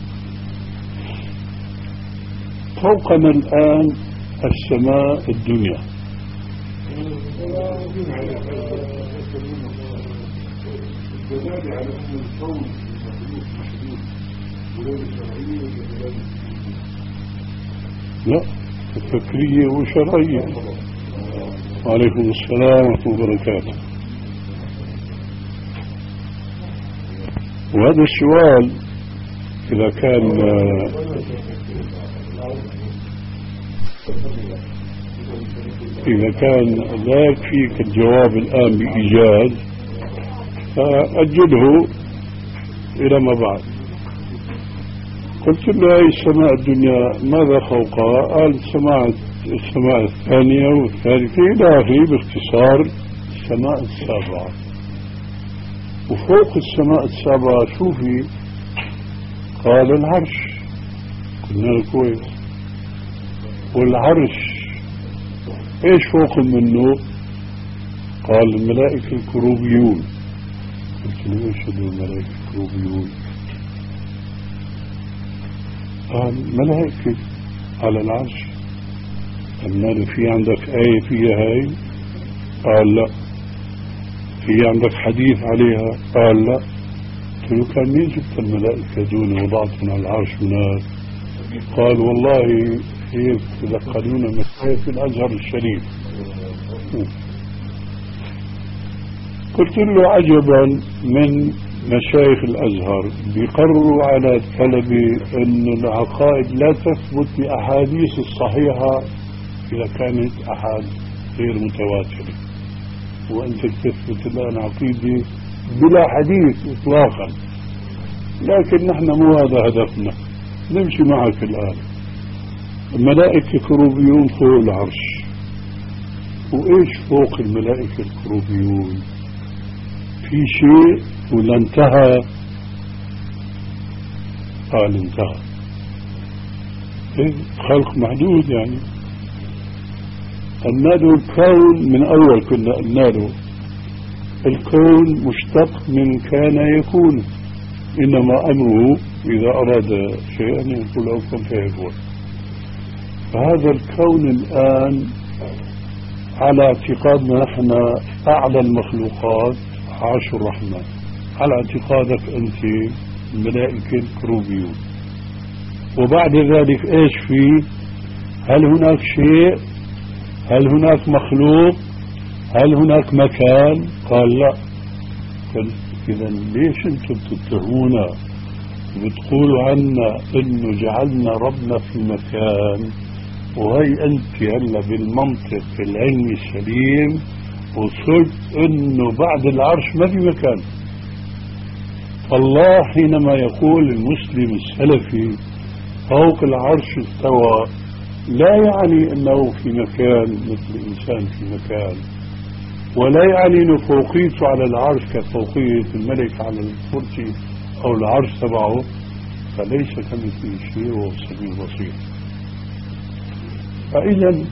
فوقنا الآن السماء الدنيا، الدلالة على أن الكون محدود محدود دلالة شرعية ودلالة لا فكرية وشرعية. وعليكم السلام ورحمة الله وبركاته. وهذا السؤال إذا كان إذا كان لا يكفيك الجواب الآن بإيجاز فأجله إلى ما بعد. قلت له أي السماء الدنيا ماذا فوقها؟ قال السماء السماء الثانية والثالثة إلى آخره، باختصار السماء السابعة. وفوق السماء السابعة شو في؟ قال العرش. قلنا له كويس، والعرش ايش فوق منه؟ قال الملائكة الكروبيون. قلت له ايش هذول الملائكة الكروبيون؟ قال ملائكة على العرش. قلنا له في عندك آية فيها هاي؟ قال لا. في عندك حديث عليها؟ قال لا. قلت له كان مين جبت الملائكة دون وضعتهم على العرش هناك؟ قال والله هي تلقنون من آية الأزهر الشريف. قلت له عجبا من مشايخ الأزهر بيقرروا على الطلبة أن العقائد لا تثبت بأحاديث الصحيحة إذا كانت أحاد غير متواترة، وأنت تثبت الآن عقيدة بلا حديث إطلاقا. لكن نحن مو هذا هدفنا، نمشي معك الآن. الملائكة كروبيون فوق العرش، وإيش فوق الملائكة الكروبيون؟ في شيء ولا انتهى؟ قال انتهى. إيه؟ خلق محدود يعني. قلنا له الكون من أول كنا قلنا له الكون مشتق من كان يكون، إنما أمره إذا أراد شيئا يقول له كن فيكون. فهذا الكون الآن على اعتقادنا نحن أعلى المخلوقات عرش الرحمن، على اعتقادك أنت الملائكة الكروبيون. وبعد ذلك إيش فيه؟ هل هناك شيء؟ هل هناك مخلوق؟ هل هناك مكان؟ قال لا. إذا ليش أنتم تتهمونا وبتقولوا عنا إنه جعلنا ربنا في مكان، وهي أنت هلا بالمنطق العلمي السليم وصلت إنه بعد العرش ما في مكان. الله حينما يقول المسلم السلفي فوق العرش استوى، لا يعني أنه في مكان مثل الإنسان في مكان، ولا يعني أنه فوقيته على العرش كفوقية الملك على الكرسي أو العرش تبعه، فليس كمثله شيء وهو السميع البصير. فإذا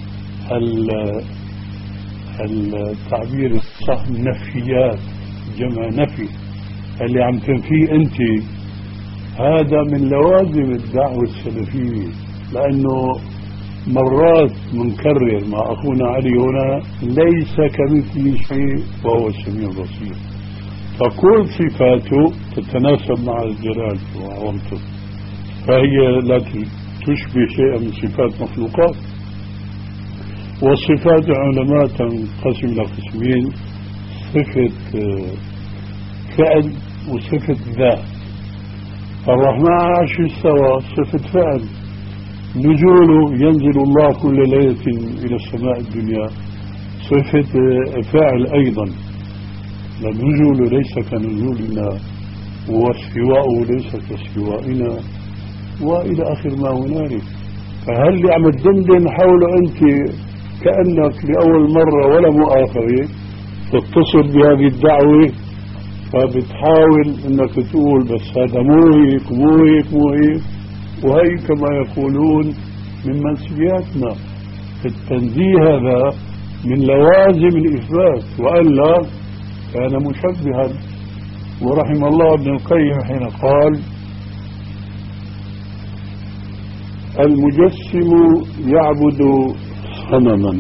التعبير الصح نفيات، جمع نفي، اللي عم تنفيه أنت هذا من لوازم الدعوة السلفية، لأنه مرات منكرر مع أخونا علي هنا ليس كمثله شيء وهو السميع البصير، فكل صفاته تتناسب مع الجلال وعظمته، فهي لا تشبه شيئا من صفات مخلوقات. والصفات العلماء تنقسم إلى قسمين: صفة فعل وصفة ذات. الرحمن على العرش استوى صفة فعل، نزوله ينزل الله كل ليلة إلى السماء الدنيا صفة فاعل أيضا، نزوله ليس كنزولنا، واستواءه ليس كاستوائنا، وإلى آخر ما هنالك. فهل اللي عم تدندن حوله أنت كأنك لأول مرة ولا مؤاخذة تتصل بهذه الدعوة، فبتحاول أنك تقول بس هذا مو هيك مو هيك مو هيك، وهي كما يقولون من منسياتنا. التنزيه هذا من لوازم الإثبات، وإلا كان مشبها. ورحم الله ابن القيم حين قال: المجسم يعبد صنما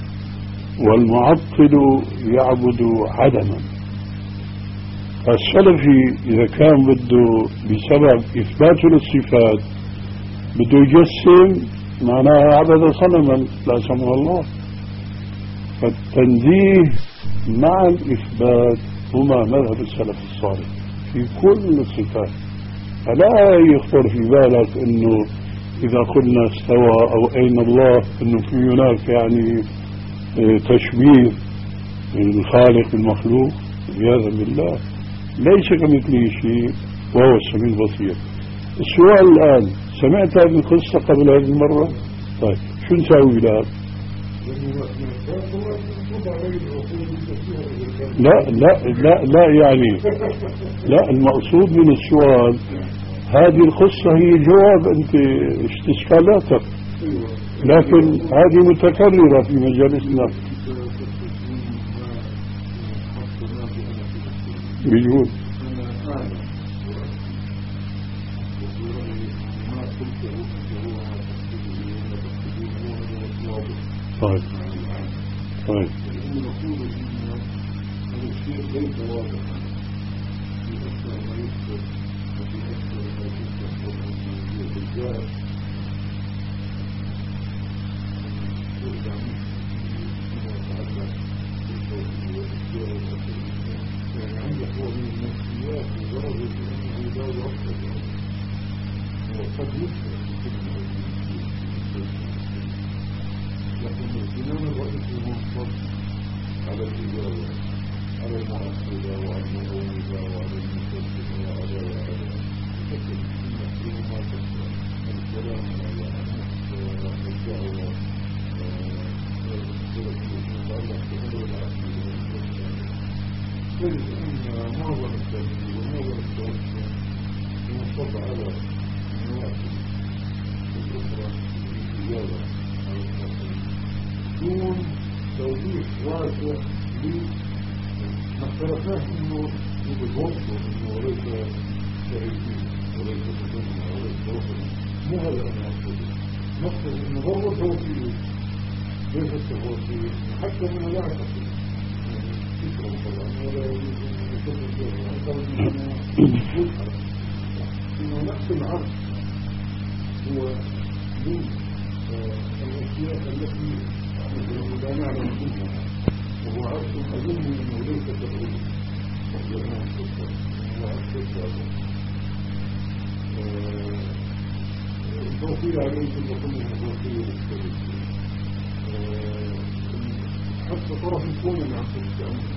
والمعطل يعبد عدما. السلفي إذا كان بده بسبب إثباته للصفات بده يجسم، معناها عبد صنما لا سمح الله. فالتنزيه مع الإثبات هما مذهب السلف الصالح في كل الصفات. فلا يخطر في بالك أنه إذا قلنا استوى أو أين الله أنه في هناك يعني تشبيه الخالق بالمخلوق، عياذا بالله. ليس كمثله شيء وهو السميع البصير. السؤال الآن: سمعت هذه القصة قبل هذه المرة؟ طيب شو نسوي الآن؟ لا لا لا لا يعني لا، المقصود من السؤال هذه القصة هي جواب أنت استشكالاتك، لكن هذه متكررة في مجالسنا. بيقول طيب طيب يعني عندك هو من المنسيات قد يشرك لكن اهتمام الرئيس المنصب على الإجابة على المعقدة وعلى المؤونة وعلى المسلسل وعلى وعلى بشكل المحرومات الكلام على الدعوة المتعلق بأمر العقل تجد أن معظم التأثير ومعظم التوسع ينصب على النواحي الأخرى الإجابة على التأثير دون توضيح واسع ما اختلفناش انه يبغضوا انه وليس شهيدين وليس مدنة وليس توفر مو هذا انا اقصده نقصد انه هو التوفير ليس التوفير حتى من لا يعتقد فكرة طبعا ولا يريد ان يكون فيها انه نفس العرض هو من الاشياء التي لا نعلم منها وهو عرض أظن أنه ليس تبعيد وجدناه سلطة هو عرض الشعب التوفير عليكم وكلهم توفير السبيل حتى طرف الكون اللي عم تستعمل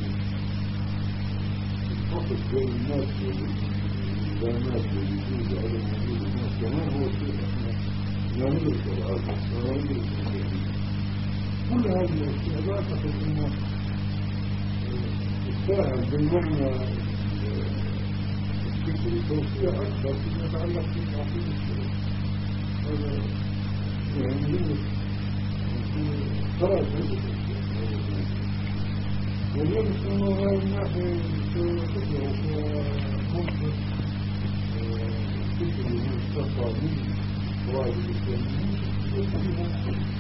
الفصل بين الناس والإنسانات والوجود على موجود الناس كمان هو شيء احنا لا ندرس العالم ولا ندرس الجديد كل هذه الاشياء لا اعتقد انه تساهم بالمعنى الفكري توسيع اكثر فيما يتعلق بالعقيده الشرعيه هذا يعني من خلاص هذه ويجب انه هذه الناحيه تقدر ممكن فكري مستقى من قواعد الاسلاميين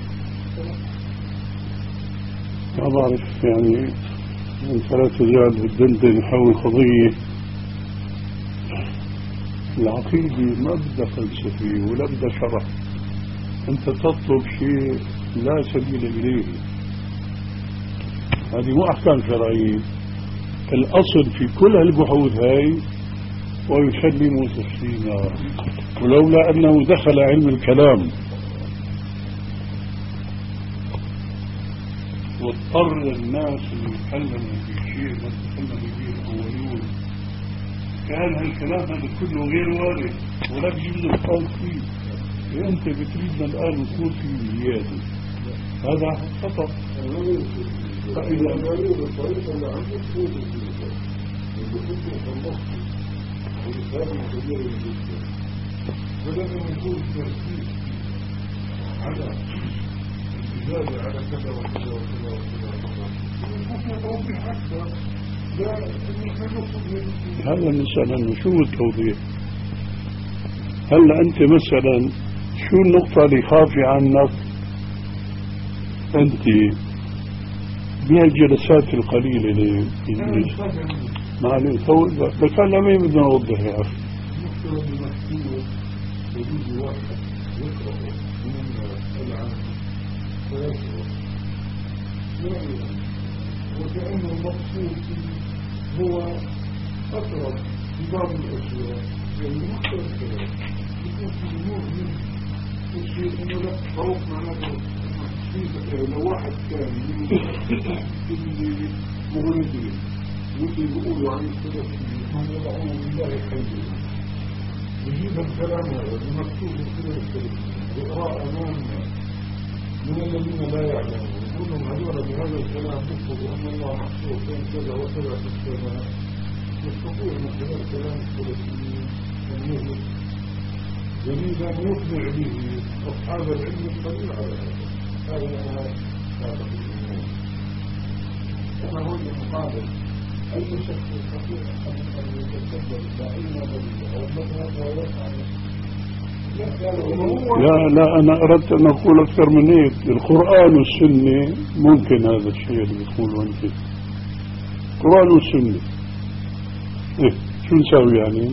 ما بعرف يعني انت لا تزال بالدندن حول قضية العقيدة ما بدها فلسفة ولا بدها شرح انت تطلب شيء لا سبيل اليه هذه مو احكام شرعية الاصل في كل هالبحوث هاي ويسلم تسليما ولولا انه دخل علم الكلام واضطر الناس اللي يتكلموا في شيء ما تكلموا به الاولون كان هالكلام هذا كله غير وارد ولا بيجوز القول فيه انت بتريدنا الان نكون في زياده هذا خطا فإذا أماليه الطريقة اللي عنده تفوت الجزء اللي كنت خلصته ولسانه كبير جدا بدأنا نقول تركيز على الإجابة على كذا وكذا وكذا وكذا وكذا توضيح أكثر لا نحن نقصد هذا مثلا شو التوضيح هلا أنت مثلا شو النقطة اللي خافي عنك أنت بهالجلسات القليلة اللي يجلس ما عليه طول بس هلا ما بدنا نوضح يا أخي مكتوب المكتوب يجوز واحد يقرأ من العام فيقرأ وكأن المقصود هو أقرب في بعض الأشياء يعني مكتوب الكلام يكون في نوع من الشيء إنه لا فوق معناته لو واحد كان من المغردين واللي بيقولوا عن السلفيين هم يضعون بالله حيث يجيب الكلام هذا بمكتوب كل السلفيين ويقرأ أمام من الذين لا يعلمون يقول لهم هذول بهذا الكلام يقولوا أن الله محصور بين كذا وكذا في السماء يستطيع من خلال كلام السلفيين أن يجب جميلا يقنع به أصحاب العلم القليل على هذا هذا هذا كما هو المقابل أي شخص يستطيع أن يتكبر دائما أو المذهب ويفعل لا لا أنا أردت أن أقول أكثر من هيك القرآن والسنة ممكن هذا الشيء اللي بتقوله أنت القرآن والسنة إيه شو نسوي يعني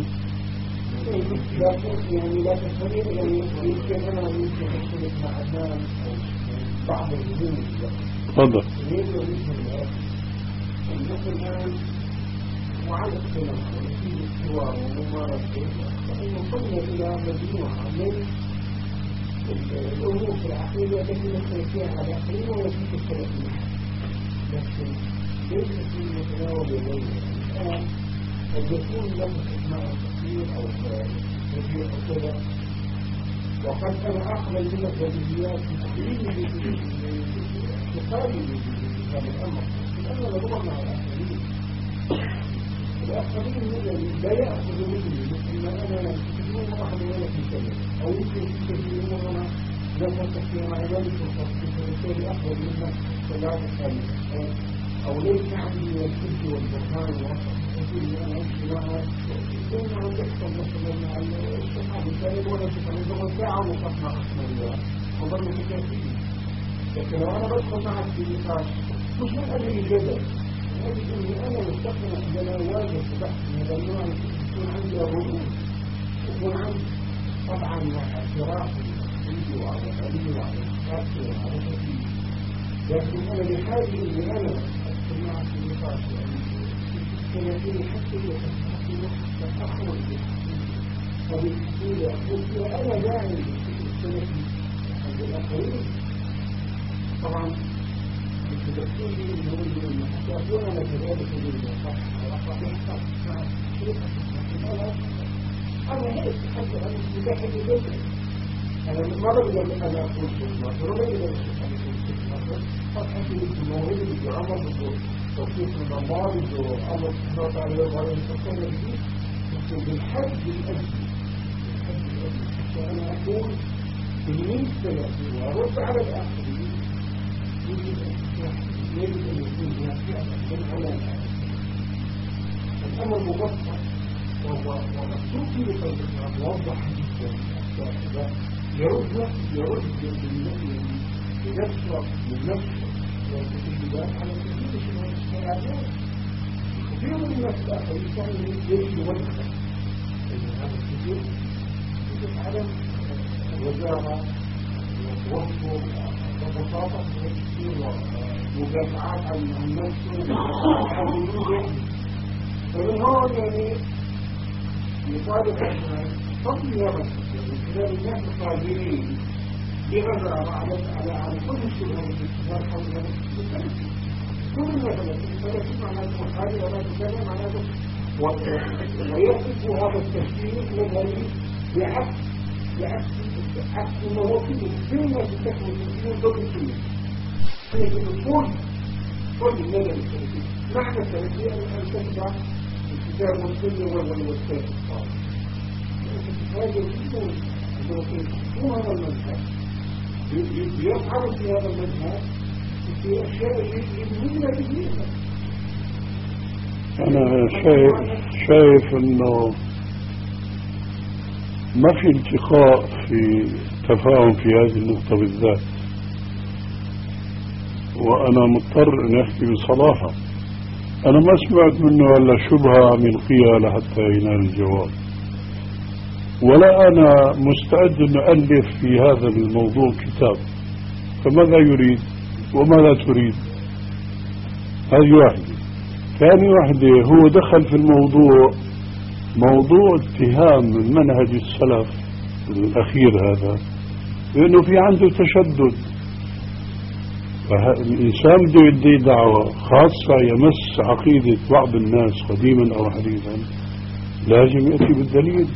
يعني لا تستطيع يعني يمكن أنا يمكن أختلف مع الناس بعض الظروف تفضل مثل الآن مع الاقتناع ونتيجة الاستواء وممارسة فإن وصلنا إلى مجموعة من الأمور العقلية التي نختلف فيها على العقلية ونتيجة السلفية، لكن ليس في متناول يدينا الآن قد يكون له إجماع كثير أو تشريع أو كذا، وقد أنا أقبل من البديهيات في تقريبا اعتقادي بهذا الأمر، لأنه لغة مع الآخرين. الآخرين لا يأخذ مني مثل ما أنا تكون واحد ولا في سنة أو يمكن في كثير وأنا لا تستطيع مع ذلك وبالتالي أقبل منك ثلاثة ثانية أو ليس عندي الحج والبرهان والرفض يقول أنا أمشي معها ثم عم يحصل مثلا مع الشيخ الثاني ولا شيخ الزمن ساعة وصفنا رحمة الله وظل متكافئين. لكن لو أنا بدخل معك في نقاش مش من أجل الجدل، من أجل أني أنا مستقبل عندنا واجب بحث من هذا النوع يكون عندي ردود يكون عندي طبعا مع اعتراف عندي وعلى علي وعلى إسحاقي وعلى شكلي، لكن أنا بحاجة أني أنا أدخل معك في نقاش سنتين حتى يتحقق حتى أخرج فبالتالي أقول فيها أنا داعي للسنة عند الآخرين. طبعا التدخل لي أنه يقول أن حتى أكون أنا كذلك يقول صح وصح يحصل مع الشيخة أنا هيك حتى أنا متاحة جدا. أنا ما بقدر أنا أقول شيء ما بقدر أنا أقول شيء ما قد حكي بالموارد اللي عمر توفيق من الله وأمر سبحانه وتعالى وعلى المستقبل فيه، لكن بالحج الأجل بالحج الأجل حتى أنا أقول بالنسبة لأخير وأرد على الآخرين يجب أن يكون هناك فعلا على الآخرين. الأمر مبسط ومكتوب في القرآن موضح جدا يرد يرد بنفسه بنفسه والتجربات على كثير من الحيوانات. كثير من الناس الآخرين كانوا يجب يوجه إن هذا الكثير يجب عدم الوزارة والتوفر والبساطة والكثير ومدافعات عن النفس والحاولين. فمن هون يعني يطالب أن تطلب من خلال الناس القادرين بغض على على على كل الشبهات التي حول هذا الكلام. كل مثلا الثلاثين معناته الحالي ولا تكلم معناته ويصف هذا التشكيل مذهبي بعكس بعكس عكس المواقف فيما تتكون التشكيل ضد السنة. هي الأصول كل المدى الثلاثين معنى الثلاثين أن تتبع الكتاب والسنة والوسائل الصالح. هذا الكتاب هو هذا المنهج يفعل في هذا المنهج في أشياء جميلة جديدة. أنا شايف شايف إنه ما في التقاء في تفاهم في هذه النقطة بالذات، وأنا مضطر أن أحكي بصراحة. أنا ما سمعت منه إلا شبهة عم يلقيها لحتى ينال الجواب، ولا أنا مستعد أن ألف في هذا الموضوع كتاب. فماذا يريد وماذا تريد؟ هذه واحدة. ثاني واحدة، هو دخل في الموضوع موضوع اتهام منهج السلف الأخير هذا لأنه في عنده تشدد. فالإنسان بده يدي دعوة خاصة يمس عقيدة بعض الناس قديما أو حديثا لازم يأتي بالدليل.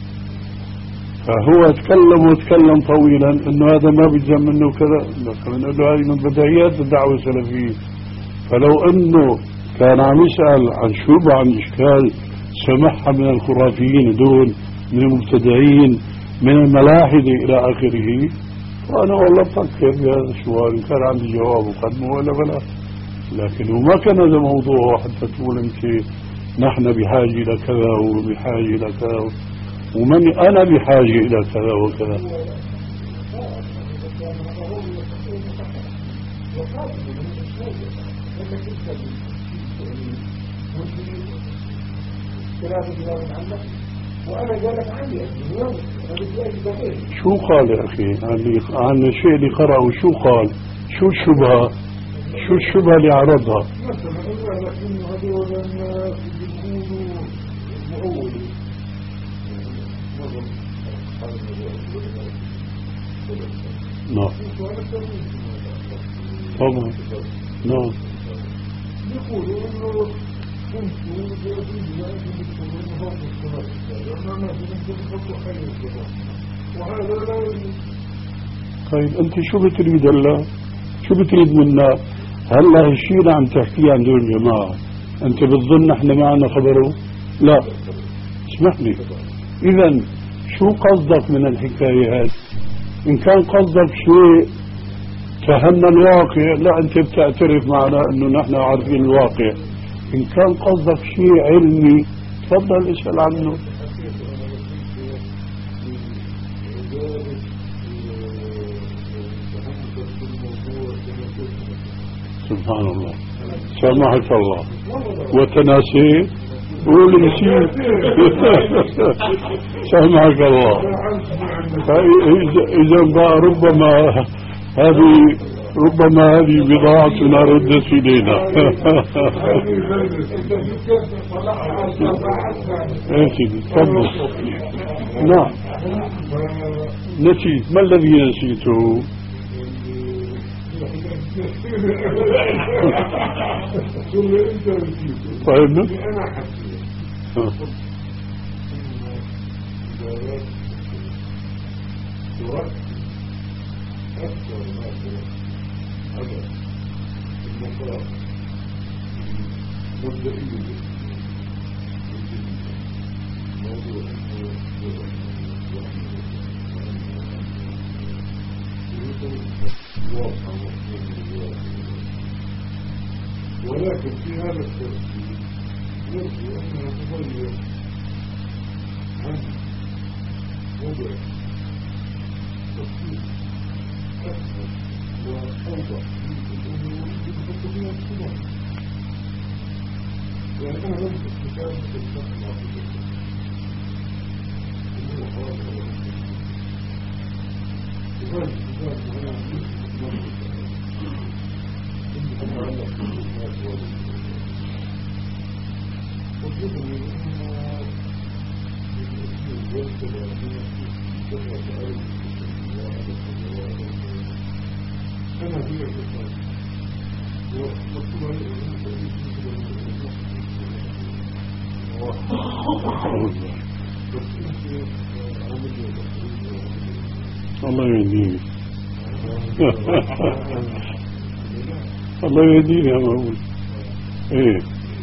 فهو تكلم وتكلم طويلا انه هذا ما بيلزم منه كذا، لكن له هذه من بدايات الدعوة السلفية. فلو انه كان عم يسأل عن شبهة عن اشكال سمعها من الخرافيين دول، من المبتدعين، من الملاحدة الى اخره، وانا والله بفكر بهذا السؤال ان كان عندي جواب وقدمه ولا بلا. لكن وما كان هذا موضوع حتى تقول انت نحن بحاجة الى كذا وبحاجة الى كذا ومن أنا بحاجة إلى كذا وكذا. شو قال يا أخي عن الشيء اللي قرأه؟ شو قال؟ شو الشبهة؟ شو الشبهة اللي عرضها؟ موضوع مؤول نظم حال نعم طبعا نعم يقولوا انه كنتوا بأبي لأنهم يقولون هذا الصلاة لأننا نحن نحط خير الصلاة وهذا لا يجب. طيب أنت شو بتريد الله؟ شو بتريد منا؟ هلا هالشيء اللي عم تحكيه عن دول الجماعة أنت بتظن احنا معنا خبره؟ لا اسمح لي. إذا شو قصدك من الحكاية هذه؟ إن كان قصدك شيء فهمنا الواقع، لا أنت بتعترف معنا أنه نحن عارفين الواقع. إن كان قصدك شيء علمي تفضل اسأل عنه. سبحان الله سامحك الله وتناسيت قول نسيت سامحك الله. إذا بقى ربما هذه ربما هذه بضاعتنا ردت إلينا. يا سيدي تفضل. نعم نسيت. ما الذي نسيته؟ طيب أنا حسيت أكثر ما هذا المقرأ مبدئي موضوع ولكن في هذا الترتيب يرجو أنها تغير عن وضع تفصيل أكثر وأوضح في الأمور يحط فيها الصدام. يعني أنا لم أستطيع أن أستطيع أنه حوالي لذلك لذلك أنا أعلم الله يهديك. الله يهديني يا مقول. ايه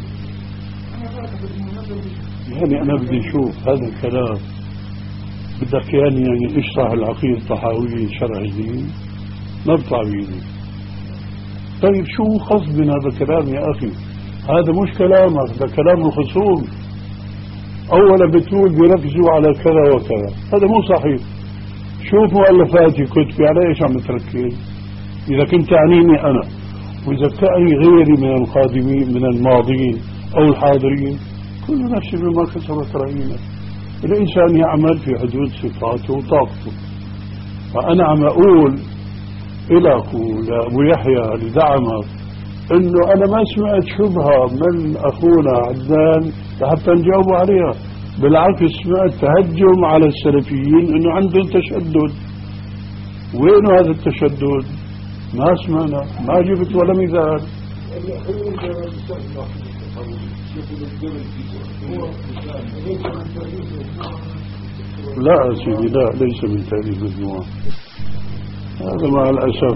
يعني انا بدي اشوف هذا الكلام بدك يعني يعني اشرح العقيدة الطحاوية شرع جديد ما بطلع بيدي. طيب شو خص من هذا الكلام يا اخي؟ هذا مش كلامك، ده كلام الخصوم. اولا بتقول بيركزوا على كذا وكذا، هذا مو صحيح. شوف مؤلفاتي كتبي على ايش عم تركز؟ اذا كنت تعنيني انا واذا تعني غيري من القادمين من الماضين او الحاضرين كل نفس بما كسبت رهينة. الانسان يعمل في حدود صفاته وطاقته. فانا عم اقول لك ولابو يحيى لدعمك انه انا ما سمعت شبهة من اخونا عدنان لحتى نجاوب عليها. بالعكس سمعت تهجم على السلفيين انه عندهم تشدد. وين هذا التشدد؟ ما سمعنا، ما جبت ولا مثال. لا سيدي لا، ليس من تأليف مجموعة، هذا مع الأسف.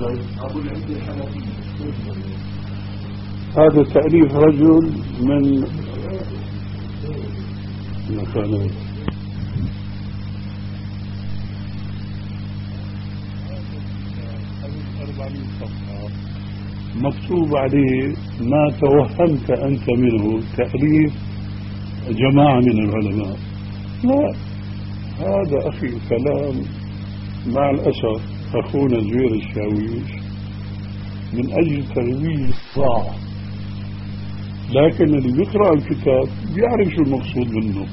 هذا تأليف رجل من مكانه. مكتوب عليه ما توهمت أنت منه تأليف جماعة من العلماء. لا، هذا أخي كلام مع الأسف أخونا زوير الشاويش من أجل ترويج الضاع. لكن اللي بيقرأ الكتاب بيعرف شو المقصود منه.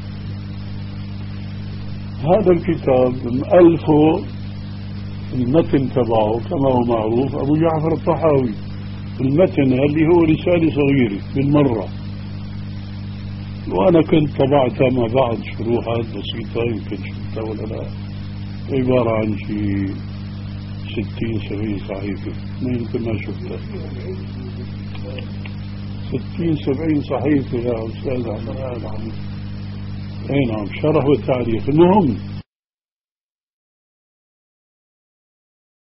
هذا الكتاب مؤلفه المتن تبعه كما هو معروف أبو جعفر الطحاوي. المتن اللي هو رسالة صغيرة بالمرة وأنا كنت طبعتها مع بعض شروحات بسيطة يمكن شفتها ولا لا، عبارة عن شيء ستين سبعين صحيفة، ما يمكن ما شفتها. ستين سبعين صحيفة يا أستاذ عمران. أي نعم، شرح وتعريف. المهم